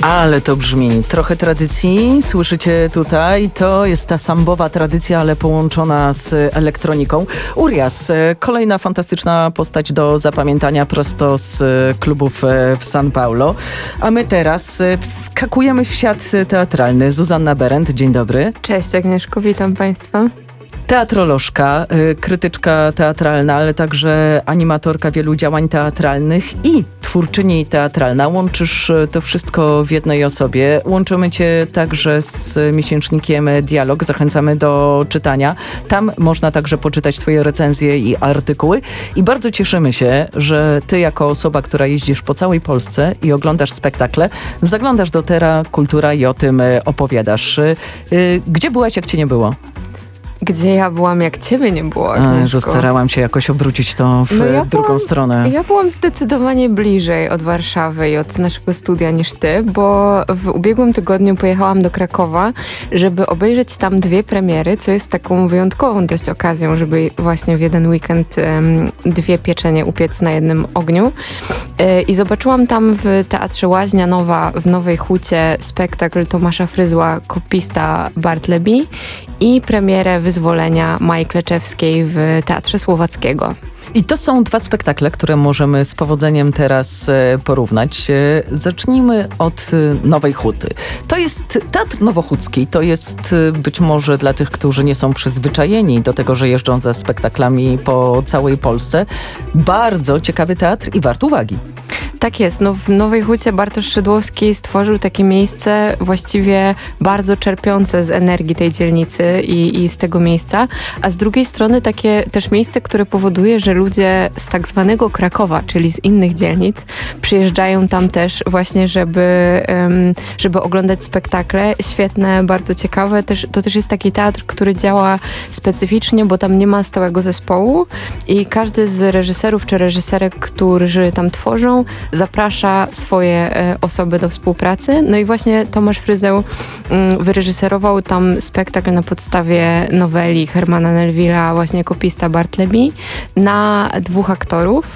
Ale to brzmi. Trochę tradycji, słyszycie tutaj, to jest ta sambowa tradycja, ale połączona z elektroniką. Urias, kolejna fantastyczna postać do zapamiętania prosto z klubów w São Paulo. A my teraz wskakujemy w świat teatralny. Zuzanna Berendt, dzień dobry. Cześć Agnieszko, witam Państwa. Teatrolożka, krytyczka teatralna, ale także animatorka wielu działań teatralnych i twórczyni teatralna. Łączysz to wszystko w jednej osobie. Łączymy cię także z miesięcznikiem Dialog. Zachęcamy do czytania. Tam można także poczytać twoje recenzje i artykuły. I bardzo cieszymy się, że ty jako osoba, która jeździsz po całej Polsce i oglądasz spektakle, zaglądasz do Tera Kultura i o tym opowiadasz. Gdzie byłaś, jak cię nie było? Gdzie ja byłam, jak ciebie nie było, Agnieszko? A, starałam się jakoś obrócić to w no ja drugą byłam, stronę. Ja byłam zdecydowanie bliżej od Warszawy i od naszego studia niż ty, bo w ubiegłym tygodniu pojechałam do Krakowa, żeby obejrzeć tam dwie premiery, co jest taką wyjątkową dość okazją, żeby właśnie w jeden weekend um, dwie pieczenie upiec na jednym ogniu. Yy, I zobaczyłam tam w Teatrze Łaźnia Nowa w Nowej Hucie spektakl Tomasza Fryzła, kopista Bartleby i premierę Wyzwolenia Mai Kleczewskiej w Teatrze Słowackiego. I to są dwa spektakle, które możemy z powodzeniem teraz e, porównać. E, zacznijmy od e, Nowej Huty. To jest Teatr Nowochódzki. To jest e, być może dla tych, którzy nie są przyzwyczajeni do tego, że jeżdżą za spektaklami po całej Polsce, bardzo ciekawy teatr i wart uwagi. Tak jest. No w Nowej Hucie Bartosz Szydłowski stworzył takie miejsce właściwie bardzo czerpiące z energii tej dzielnicy i, i z tego miejsca, a z drugiej strony takie też miejsce, które powoduje, że ludzie z tak zwanego Krakowa, czyli z innych dzielnic, przyjeżdżają tam też właśnie, żeby, um, żeby oglądać spektakle. Świetne, bardzo ciekawe. Też, to też jest taki teatr, który działa specyficznie, bo tam nie ma stałego zespołu i każdy z reżyserów czy reżyserek, którzy tam tworzą, zaprasza swoje e, osoby do współpracy. No i właśnie Tomasz Fryzeł mm, wyreżyserował tam spektakl na podstawie noweli Hermana Melville'a, właśnie kopista Bartleby, na dwóch aktorów.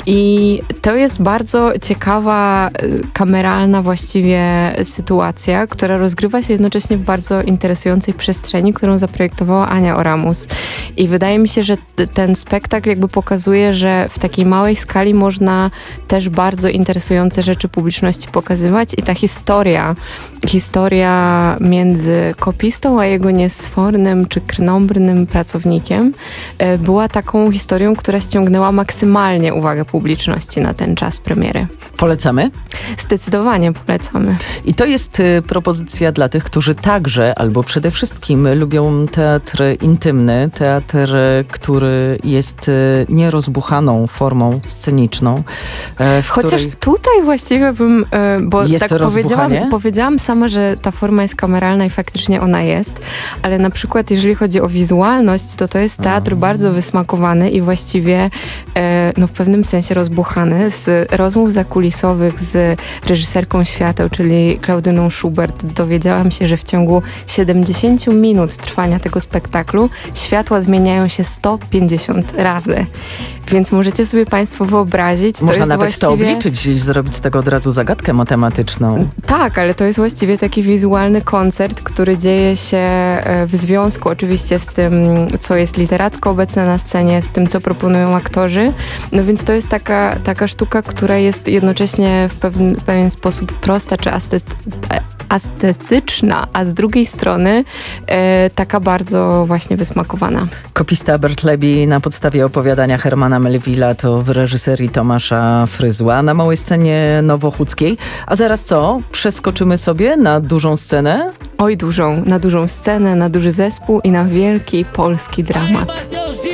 I to jest bardzo ciekawa, kameralna właściwie sytuacja, która rozgrywa się jednocześnie w bardzo interesującej przestrzeni, którą zaprojektowała Ania Oramus. I wydaje mi się, że t- ten spektakl jakby pokazuje, że w takiej małej skali można też bardzo interesujące rzeczy publiczności pokazywać i ta historia, historia między kopistą a jego niesfornym czy krnąbrnym pracownikiem była taką historią, która ściągnęła maksymalnie uwagę publiczności na ten czas premiery. Polecamy? Zdecydowanie polecamy. I to jest y, propozycja dla tych, którzy także, albo przede wszystkim lubią teatr intymny, teatr, który jest y, nierozbuchaną formą sceniczną. E, w Chociaż której... tutaj właściwie bym, e, bo jest tak powiedziałam, powiedziałam sama, że ta forma jest kameralna i faktycznie ona jest, ale na przykład jeżeli chodzi o wizualność, to to jest teatr mm. bardzo wysmakowany i właściwie e, no w pewnym sensie rozbuchany. Z rozmów zakulisowych z reżyserką świateł, czyli Klaudyną Schubert, dowiedziałam się, że w ciągu siedemdziesiąt minut trwania tego spektaklu światła zmieniają się sto pięćdziesiąt razy. Więc możecie sobie Państwo wyobrazić. Można to jest nawet właściwie... to obliczyć i zrobić z tego od razu zagadkę matematyczną. Tak, ale to jest właściwie taki wizualny koncert, który dzieje się w związku oczywiście z tym, co jest literacko obecne na scenie, z tym, co proponują aktorzy. No więc to jest taka, taka sztuka, która jest jednocześnie w pewien, w pewien sposób prosta czy astet, estetyczna, a z drugiej strony e, taka bardzo właśnie wysmakowana. Kopista Bartleby na podstawie opowiadania Hermana Melville'a to w reżyserii Tomasza Fryzła na małej scenie nowochódzkiej. A zaraz co? Przeskoczymy sobie na dużą scenę? Oj, dużą. Na dużą scenę, na duży zespół i na wielki polski dramat.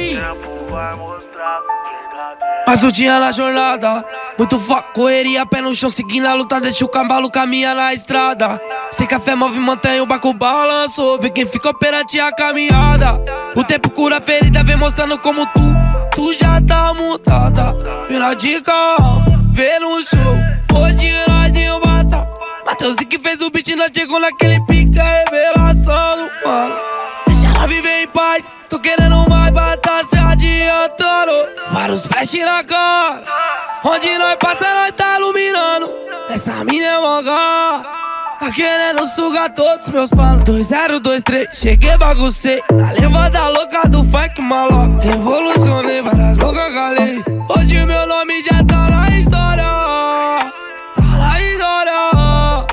Passo o dia na jornada, muito foco, correria, pé no chão, seguindo a luta, deixa o cambalo caminhar na estrada. Sem café move, mantém o barco balanço, vê quem fica perante a caminhada. O tempo cura a ferida, vem mostrando como tu, tu já tá montada. Vira dica, vê no show, pode nós embaçar. Matheus que fez o beat, nós chegou naquele pica, revelação do mano. Deixa ela viver em paz, tô querendo mais, vai tá se adiantando. Vários flash na cara, onde nós passa nós tá iluminando. Essa mina é uma alongar. Tá querendo sugar todos meus planos. Dois zero dois três, cheguei, baguncei. Na levada louca do funk maloca. Revolucionei, várias bocas calei. Hoje meu nome já tá na história. Tá na história.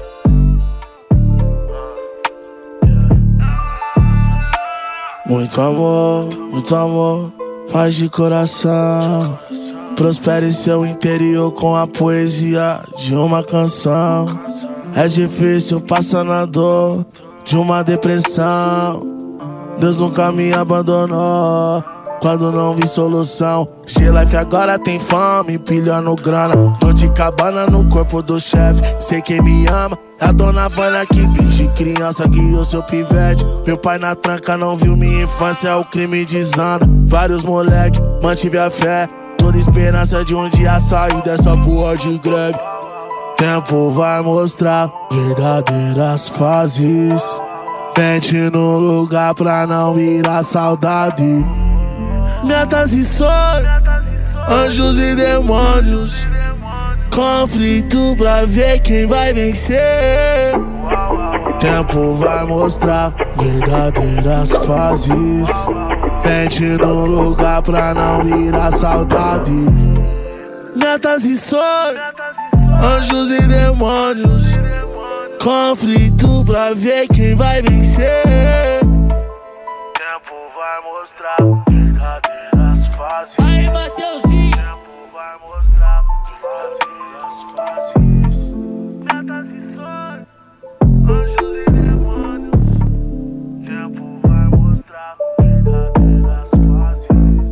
Muito amor, muito amor, paz de coração. Prospere seu interior com a poesia de uma canção. É difícil passar na dor de uma depressão. Deus nunca me abandonou quando não vi solução. G-Life agora tem fome, pilhando grana. Tô de cabana no corpo do chefe. Sei quem me ama, é a dona Vânia que desde criança guiou seu pivete. Meu pai na tranca não viu minha infância, é o crime desanda. Vários moleque, mantive a fé. Toda esperança de um dia sair dessa porra de greve. Tempo vai mostrar verdadeiras fases. Mente no lugar pra não virar saudade. Metas e sonhos, anjos e demônios. Conflito pra ver quem vai vencer. Tempo vai mostrar verdadeiras fases. Mente no lugar pra não virar saudade. Metas e sonhos, anjos e demônios. Conflito pra ver quem vai vencer. Tempo vai mostrar verdadeiras fases. Aí, Mateuzinho. Tempo vai mostrar verdadeiras fases. Metas e sonhos, anjos e demônios. Tempo vai mostrar verdadeiras fases.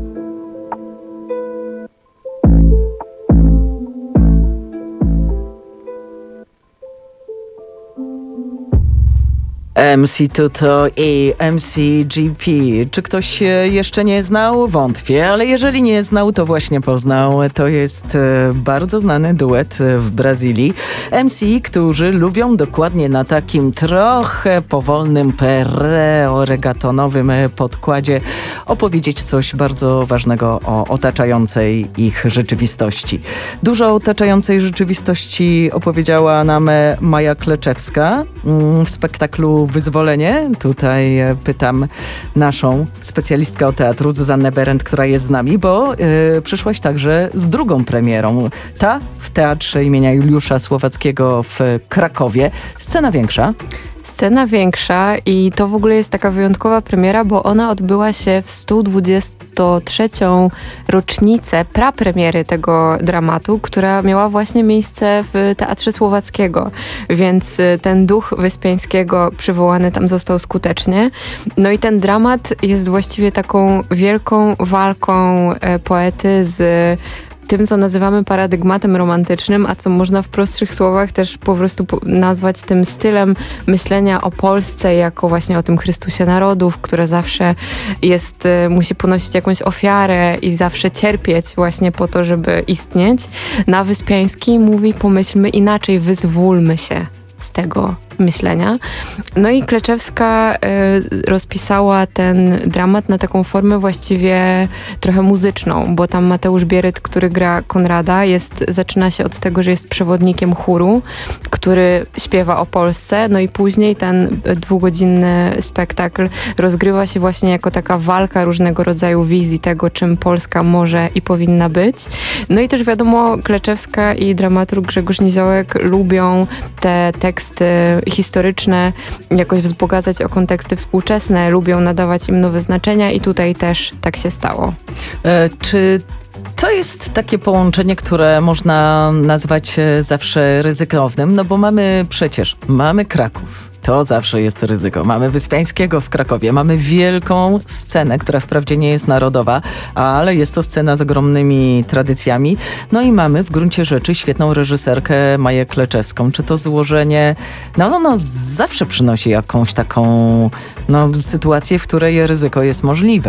M C Tuto i M C G P. Czy ktoś jeszcze nie znał? Wątpię, ale jeżeli nie znał, to właśnie poznał. To jest bardzo znany duet w Brazylii. M C, którzy lubią dokładnie na takim trochę powolnym perreo regatonowym podkładzie opowiedzieć coś bardzo ważnego o otaczającej ich rzeczywistości. Dużo o otaczającej rzeczywistości opowiedziała nam Maja Kleczewska w spektaklu Wyzwolenie. Tutaj pytam naszą specjalistkę od teatru, Zuzannę Berendt, która jest z nami, bo yy, przyszłaś także z drugą premierą. Ta w Teatrze imienia Juliusza Słowackiego w Krakowie. Scena większa. Scena większa i to w ogóle jest taka wyjątkowa premiera, bo ona odbyła się w stu dwudziestą trzecią rocznicę prapremiery tego dramatu, która miała właśnie miejsce w Teatrze Słowackiego, więc ten duch Wyspiańskiego przywołany tam został skutecznie. No i ten dramat jest właściwie taką wielką walką poety z tym, co nazywamy paradygmatem romantycznym, a co można w prostszych słowach też po prostu nazwać tym stylem myślenia o Polsce jako właśnie o tym Chrystusie narodów, które zawsze jest, musi ponosić jakąś ofiarę i zawsze cierpieć właśnie po to, żeby istnieć. Na Wyspiański mówi: pomyślmy inaczej, wyzwólmy się z tego myślenia. No i Kleczewska y, rozpisała ten dramat na taką formę właściwie trochę muzyczną, bo tam Mateusz Bieryt, który gra Konrada, jest, zaczyna się od tego, że jest przewodnikiem chóru, który śpiewa o Polsce, no i później ten dwugodzinny spektakl rozgrywa się właśnie jako taka walka różnego rodzaju wizji tego, czym Polska może i powinna być. No i też wiadomo, Kleczewska i dramaturg Grzegorz Niziołek lubią te teksty historyczne jakoś wzbogacać o konteksty współczesne, lubią nadawać im nowe znaczenia i tutaj też tak się stało. E, czy to jest takie połączenie, które można nazwać zawsze ryzykownym? No bo mamy przecież, mamy Kraków. To zawsze jest ryzyko. Mamy Wyspiańskiego w Krakowie, mamy wielką scenę, która wprawdzie nie jest narodowa, ale jest to scena z ogromnymi tradycjami. No i mamy w gruncie rzeczy świetną reżyserkę Maję Kleczewską. Czy to złożenie, no, no, no zawsze przynosi jakąś taką no, sytuację, w której ryzyko jest możliwe?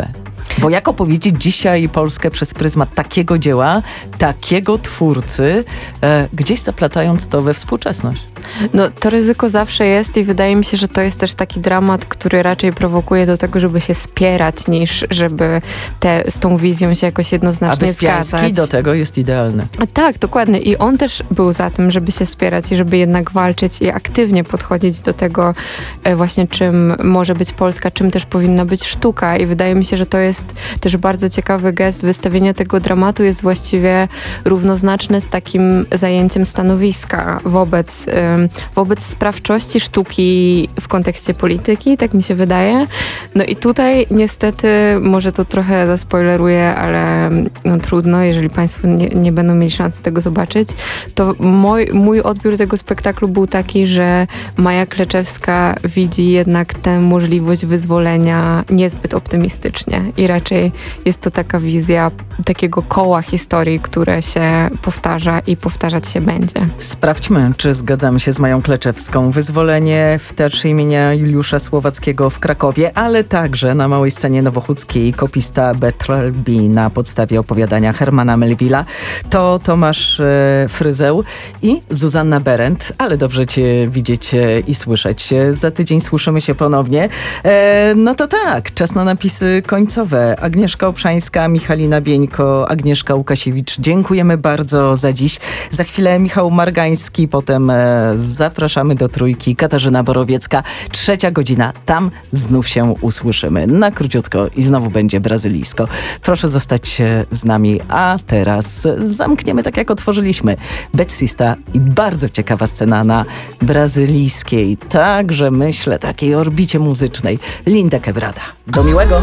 Bo jak opowiedzieć dzisiaj Polskę przez pryzmat takiego dzieła, takiego twórcy, e, gdzieś zaplatając to we współczesność? No to ryzyko zawsze jest i wydaje mi się, że to jest też taki dramat, który raczej prowokuje do tego, żeby się spierać, niż żeby te, z tą wizją się jakoś jednoznacznie A Wyspiański zgadzać. do tego jest idealny. Tak, dokładnie. I on też był za tym, żeby się spierać i żeby jednak walczyć i aktywnie podchodzić do tego e, właśnie, czym może być Polska, czym też powinna być sztuka. I wydaje mi się, że to jest też bardzo ciekawy gest. Wystawienia tego dramatu jest właściwie równoznaczne z takim zajęciem stanowiska wobec, e, wobec sprawczości sztuki w kontekście polityki, tak mi się wydaje. No i tutaj niestety, może to trochę zaspoileruję, ale no, trudno, jeżeli Państwo nie, nie będą mieli szansy tego zobaczyć, to mój, mój odbiór tego spektaklu był taki, że Maja Kleczewska widzi jednak tę możliwość wyzwolenia niezbyt optymistycznie i raczej jest to taka wizja takiego koła historii, które się powtarza i powtarzać się będzie. Sprawdźmy, czy zgadzamy się z Mają Kleczewską. Wyzwolenie w Teatrze imienia Juliusza Słowackiego w Krakowie, ale także na Małej Scenie Nowochódzkiej kopista Betralby na podstawie opowiadania Hermana Melville'a. To Tomasz e, Fryzeł i Zuzanna Berendt, ale dobrze Cię widzieć e, i słyszeć. Za tydzień słyszymy się ponownie. E, no to tak, czas na napisy końcowe. Agnieszka Obszańska, Michalina Bieńko, Agnieszka Łukasiewicz. Dziękujemy bardzo za dziś. Za chwilę Michał Margański, potem e, zapraszamy do Trójki. Katarzyna Borowiecka. Trzecia godzina. Tam znów się usłyszymy. Na króciutko i znowu będzie brazylijsko. Proszę zostać z nami, a teraz zamkniemy tak jak otworzyliśmy. Betsista i bardzo ciekawa scena na brazylijskiej, także myślę takiej orbicie muzycznej. Linda Quebrada. Do miłego!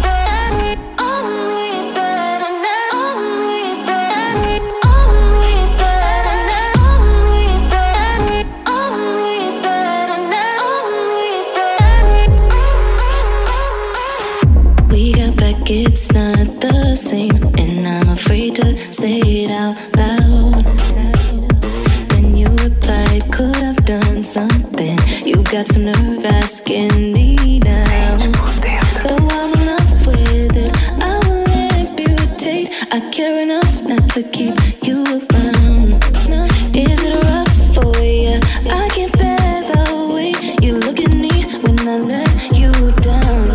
It's not the same, and I'm afraid to say it out loud. Then you replied, could have done something. You got some nerve asking me now. Though I'm in love with it, I will amputate. I care enough not to keep you around. Is it rough for you? I can't bear the way you look at me when I let you down.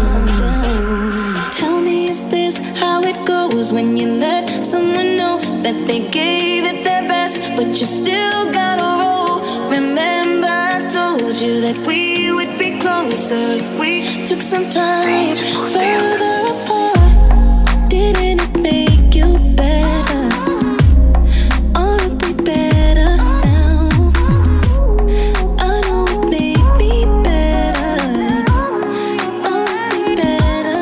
When you let someone know that they gave it their best, but you still gotta roll. Remember I told you that we would be closer if we took some time further apart. Didn't it make you better? Aren't we better now? I know it made me better. Aren't we better?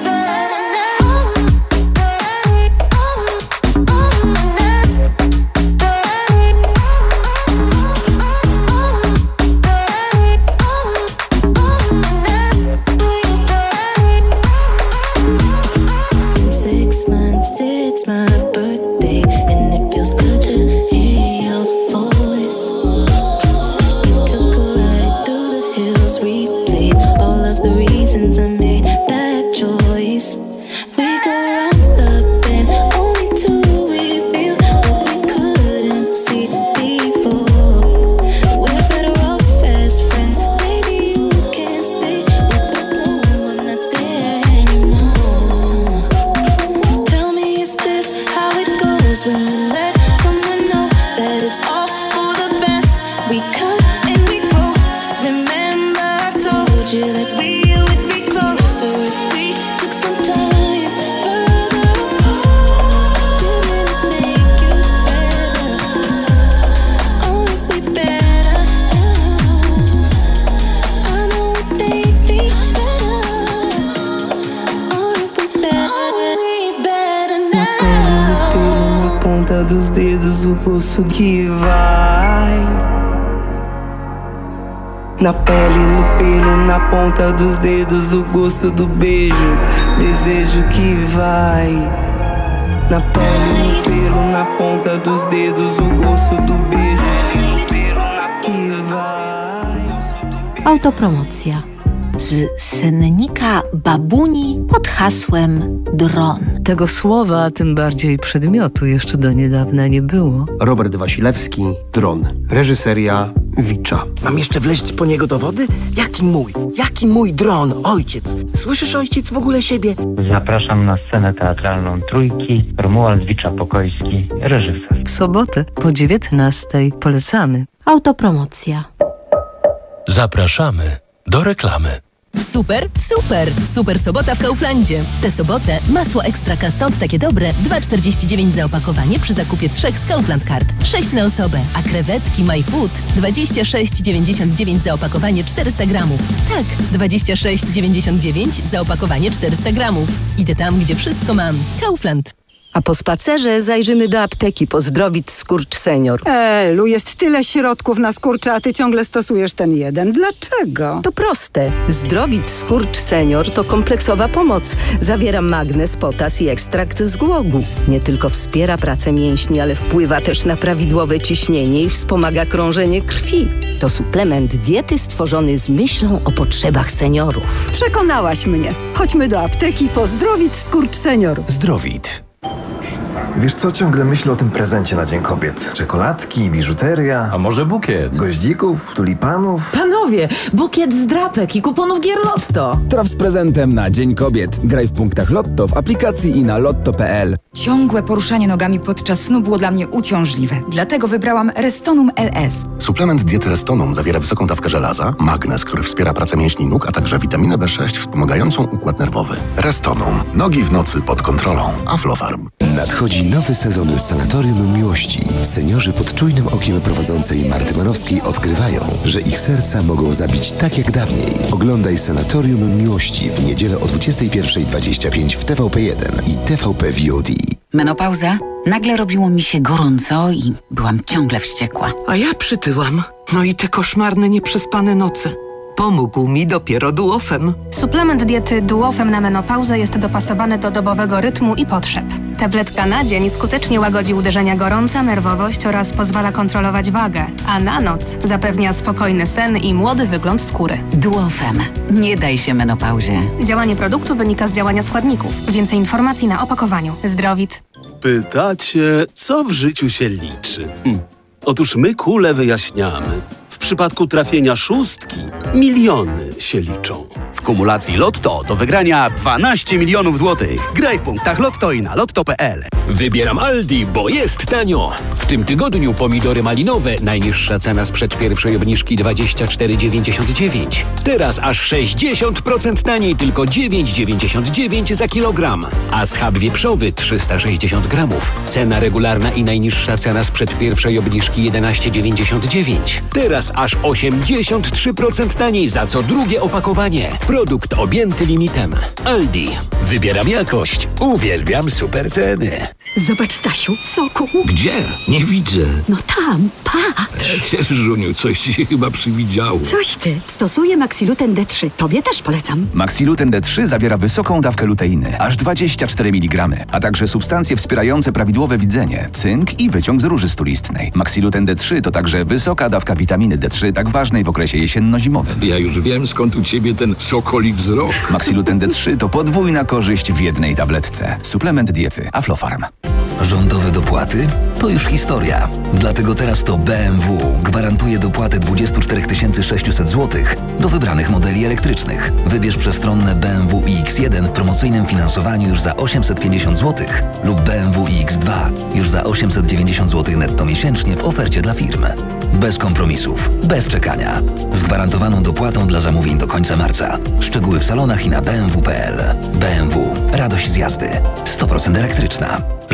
Dos dedos o gosto que vai na pele, no pelo, na ponta dos dedos o gosto do beijo, desejo que vai na pele, no pelo, na ponta dos dedos o gosto do beijo, que vai. Autopromocja. z sennika babuni pod hasłem dron. Tego słowa, a tym bardziej przedmiotu jeszcze do niedawna nie było. Robert Wasilewski, Dron. Reżyseria Wicza. Mam jeszcze wleźć po niego do wody? Jaki mój? Jaki mój dron? Ojciec. Słyszysz, ojciec, w ogóle siebie? Zapraszam na scenę teatralną Trójki. Romuald Wicza-Pokojski, reżyser. W sobotę po dziewiętnastej polecamy. Autopromocja. Zapraszamy do reklamy. Super, super, super sobota w Kauflandzie. W tę sobotę masło ekstra Castot takie dobre, dwa czterdzieści dziewięć za opakowanie przy zakupie trzech z Kaufland Card. sześć na osobę, a krewetki My Food dwadzieścia sześć dziewięćdziesiąt dziewięć za opakowanie czterysta gramów. Tak, dwadzieścia sześć dziewięćdziesiąt dziewięć za opakowanie czterysta gramów. Idę tam, gdzie wszystko mam. Kaufland. A po spacerze zajrzymy do apteki po Zdrowit Skurcz Senior. Elu, jest tyle środków na skurcze, a ty ciągle stosujesz ten jeden. Dlaczego? To proste. Zdrowit Skurcz Senior to kompleksowa pomoc. Zawiera magnez, potas i ekstrakt z głogu. Nie tylko wspiera pracę mięśni, ale wpływa też na prawidłowe ciśnienie i wspomaga krążenie krwi. To suplement diety stworzony z myślą o potrzebach seniorów. Przekonałaś mnie. Chodźmy do apteki po Zdrowit Skurcz Senior. Zdrowit. Wiesz co, ciągle myślę o tym prezencie na Dzień Kobiet. Czekoladki, biżuteria. A może bukiet? Goździków, tulipanów. Panowie, bukiet z drapek i kuponów gier Lotto. Traf z prezentem na Dzień Kobiet. Graj w punktach Lotto w aplikacji i na lotto kropka p l. Ciągłe poruszanie nogami podczas snu było dla mnie uciążliwe. Dlatego wybrałam Restonum L S. Suplement diety Restonum zawiera wysoką dawkę żelaza, magnez, który wspiera pracę mięśni nóg, a także witaminę B sześć wspomagającą układ nerwowy. Restonum. Nogi w nocy pod kontrolą. Aflofarm. Nadchodzi nowy sezon Sanatorium Miłości. Seniorzy pod czujnym okiem prowadzącej Marty Manowskiej odkrywają, że ich serca mogą zabić tak jak dawniej. Oglądaj Sanatorium Miłości w niedzielę o dwudziestej pierwszej dwadzieścia pięć w T V P jeden i T V P V O D. Menopauza? Nagle robiło mi się gorąco i byłam ciągle wściekła. A ja przytyłam. No i te koszmarne, nieprzespane noce. Pomógł mi dopiero Duofem. Suplement diety Duofem na menopauzę jest dopasowany do dobowego rytmu i potrzeb. Tabletka na dzień skutecznie łagodzi uderzenia gorąca, nerwowość oraz pozwala kontrolować wagę, a na noc zapewnia spokojny sen i młody wygląd skóry. Duofem. Nie daj się menopauzie. Działanie produktu wynika z działania składników. Więcej informacji na opakowaniu. Zdrowit. Pytacie, co w życiu się liczy? Hm. Otóż my kule wyjaśniamy. W przypadku trafienia szóstki miliony się liczą. W kumulacji Lotto do wygrania dwanaście milionów złotych. Graj w punktach Lotto i na lotto kropka p l. Wybieram Aldi, bo jest tanio. W tym tygodniu pomidory malinowe, najniższa cena sprzed pierwszej obniżki dwadzieścia cztery dziewięćdziesiąt dziewięć. Teraz aż sześćdziesiąt procent taniej, tylko dziewięć dziewięćdziesiąt dziewięć za kilogram. A schab wieprzowy trzysta sześćdziesiąt gramów. Cena regularna i najniższa cena sprzed pierwszej obniżki jedenaście dziewięćdziesiąt dziewięć. Teraz aż osiemdziesiąt trzy procent taniej za co drugie opakowanie. Produkt objęty limitem. Aldi. Wybieram jakość. Uwielbiam super ceny. Zobacz, Stasiu, soku. Gdzie? Nie widzę. No tam, patrz. Żuniu, coś ci się chyba przywidziało. Coś ty. Stosuję Maxiluten D trzy. Tobie też polecam. Maxiluten D trzy zawiera wysoką dawkę luteiny, aż dwadzieścia cztery miligramy, a także substancje wspierające prawidłowe widzenie, cynk i wyciąg z róży stulistnej. Maxiluten D trzy to także wysoka dawka witaminy D trzy, tak ważnej w okresie jesienno-zimowym. Ja już wiem, skąd u ciebie ten sokoli wzrok. Maxiluten D trzy to podwójna korzyść w jednej tabletce. Suplement diety Aflofarm. Rządowe dopłaty? To już historia. Dlatego teraz to B M W gwarantuje dopłatę dwadzieścia cztery tysiące sześćset złotych do wybranych modeli elektrycznych. Wybierz przestronne B M W i X jeden w promocyjnym finansowaniu już za osiemset pięćdziesiąt złotych lub B M W i X dwa już za osiemset dziewięćdziesiąt złotych netto miesięcznie w ofercie dla firm. Bez kompromisów, bez czekania. Z gwarantowaną dopłatą dla zamówień do końca marca. Szczegóły w salonach i na b m w kropka p l. B M W. Radość z jazdy. sto procent elektryczna.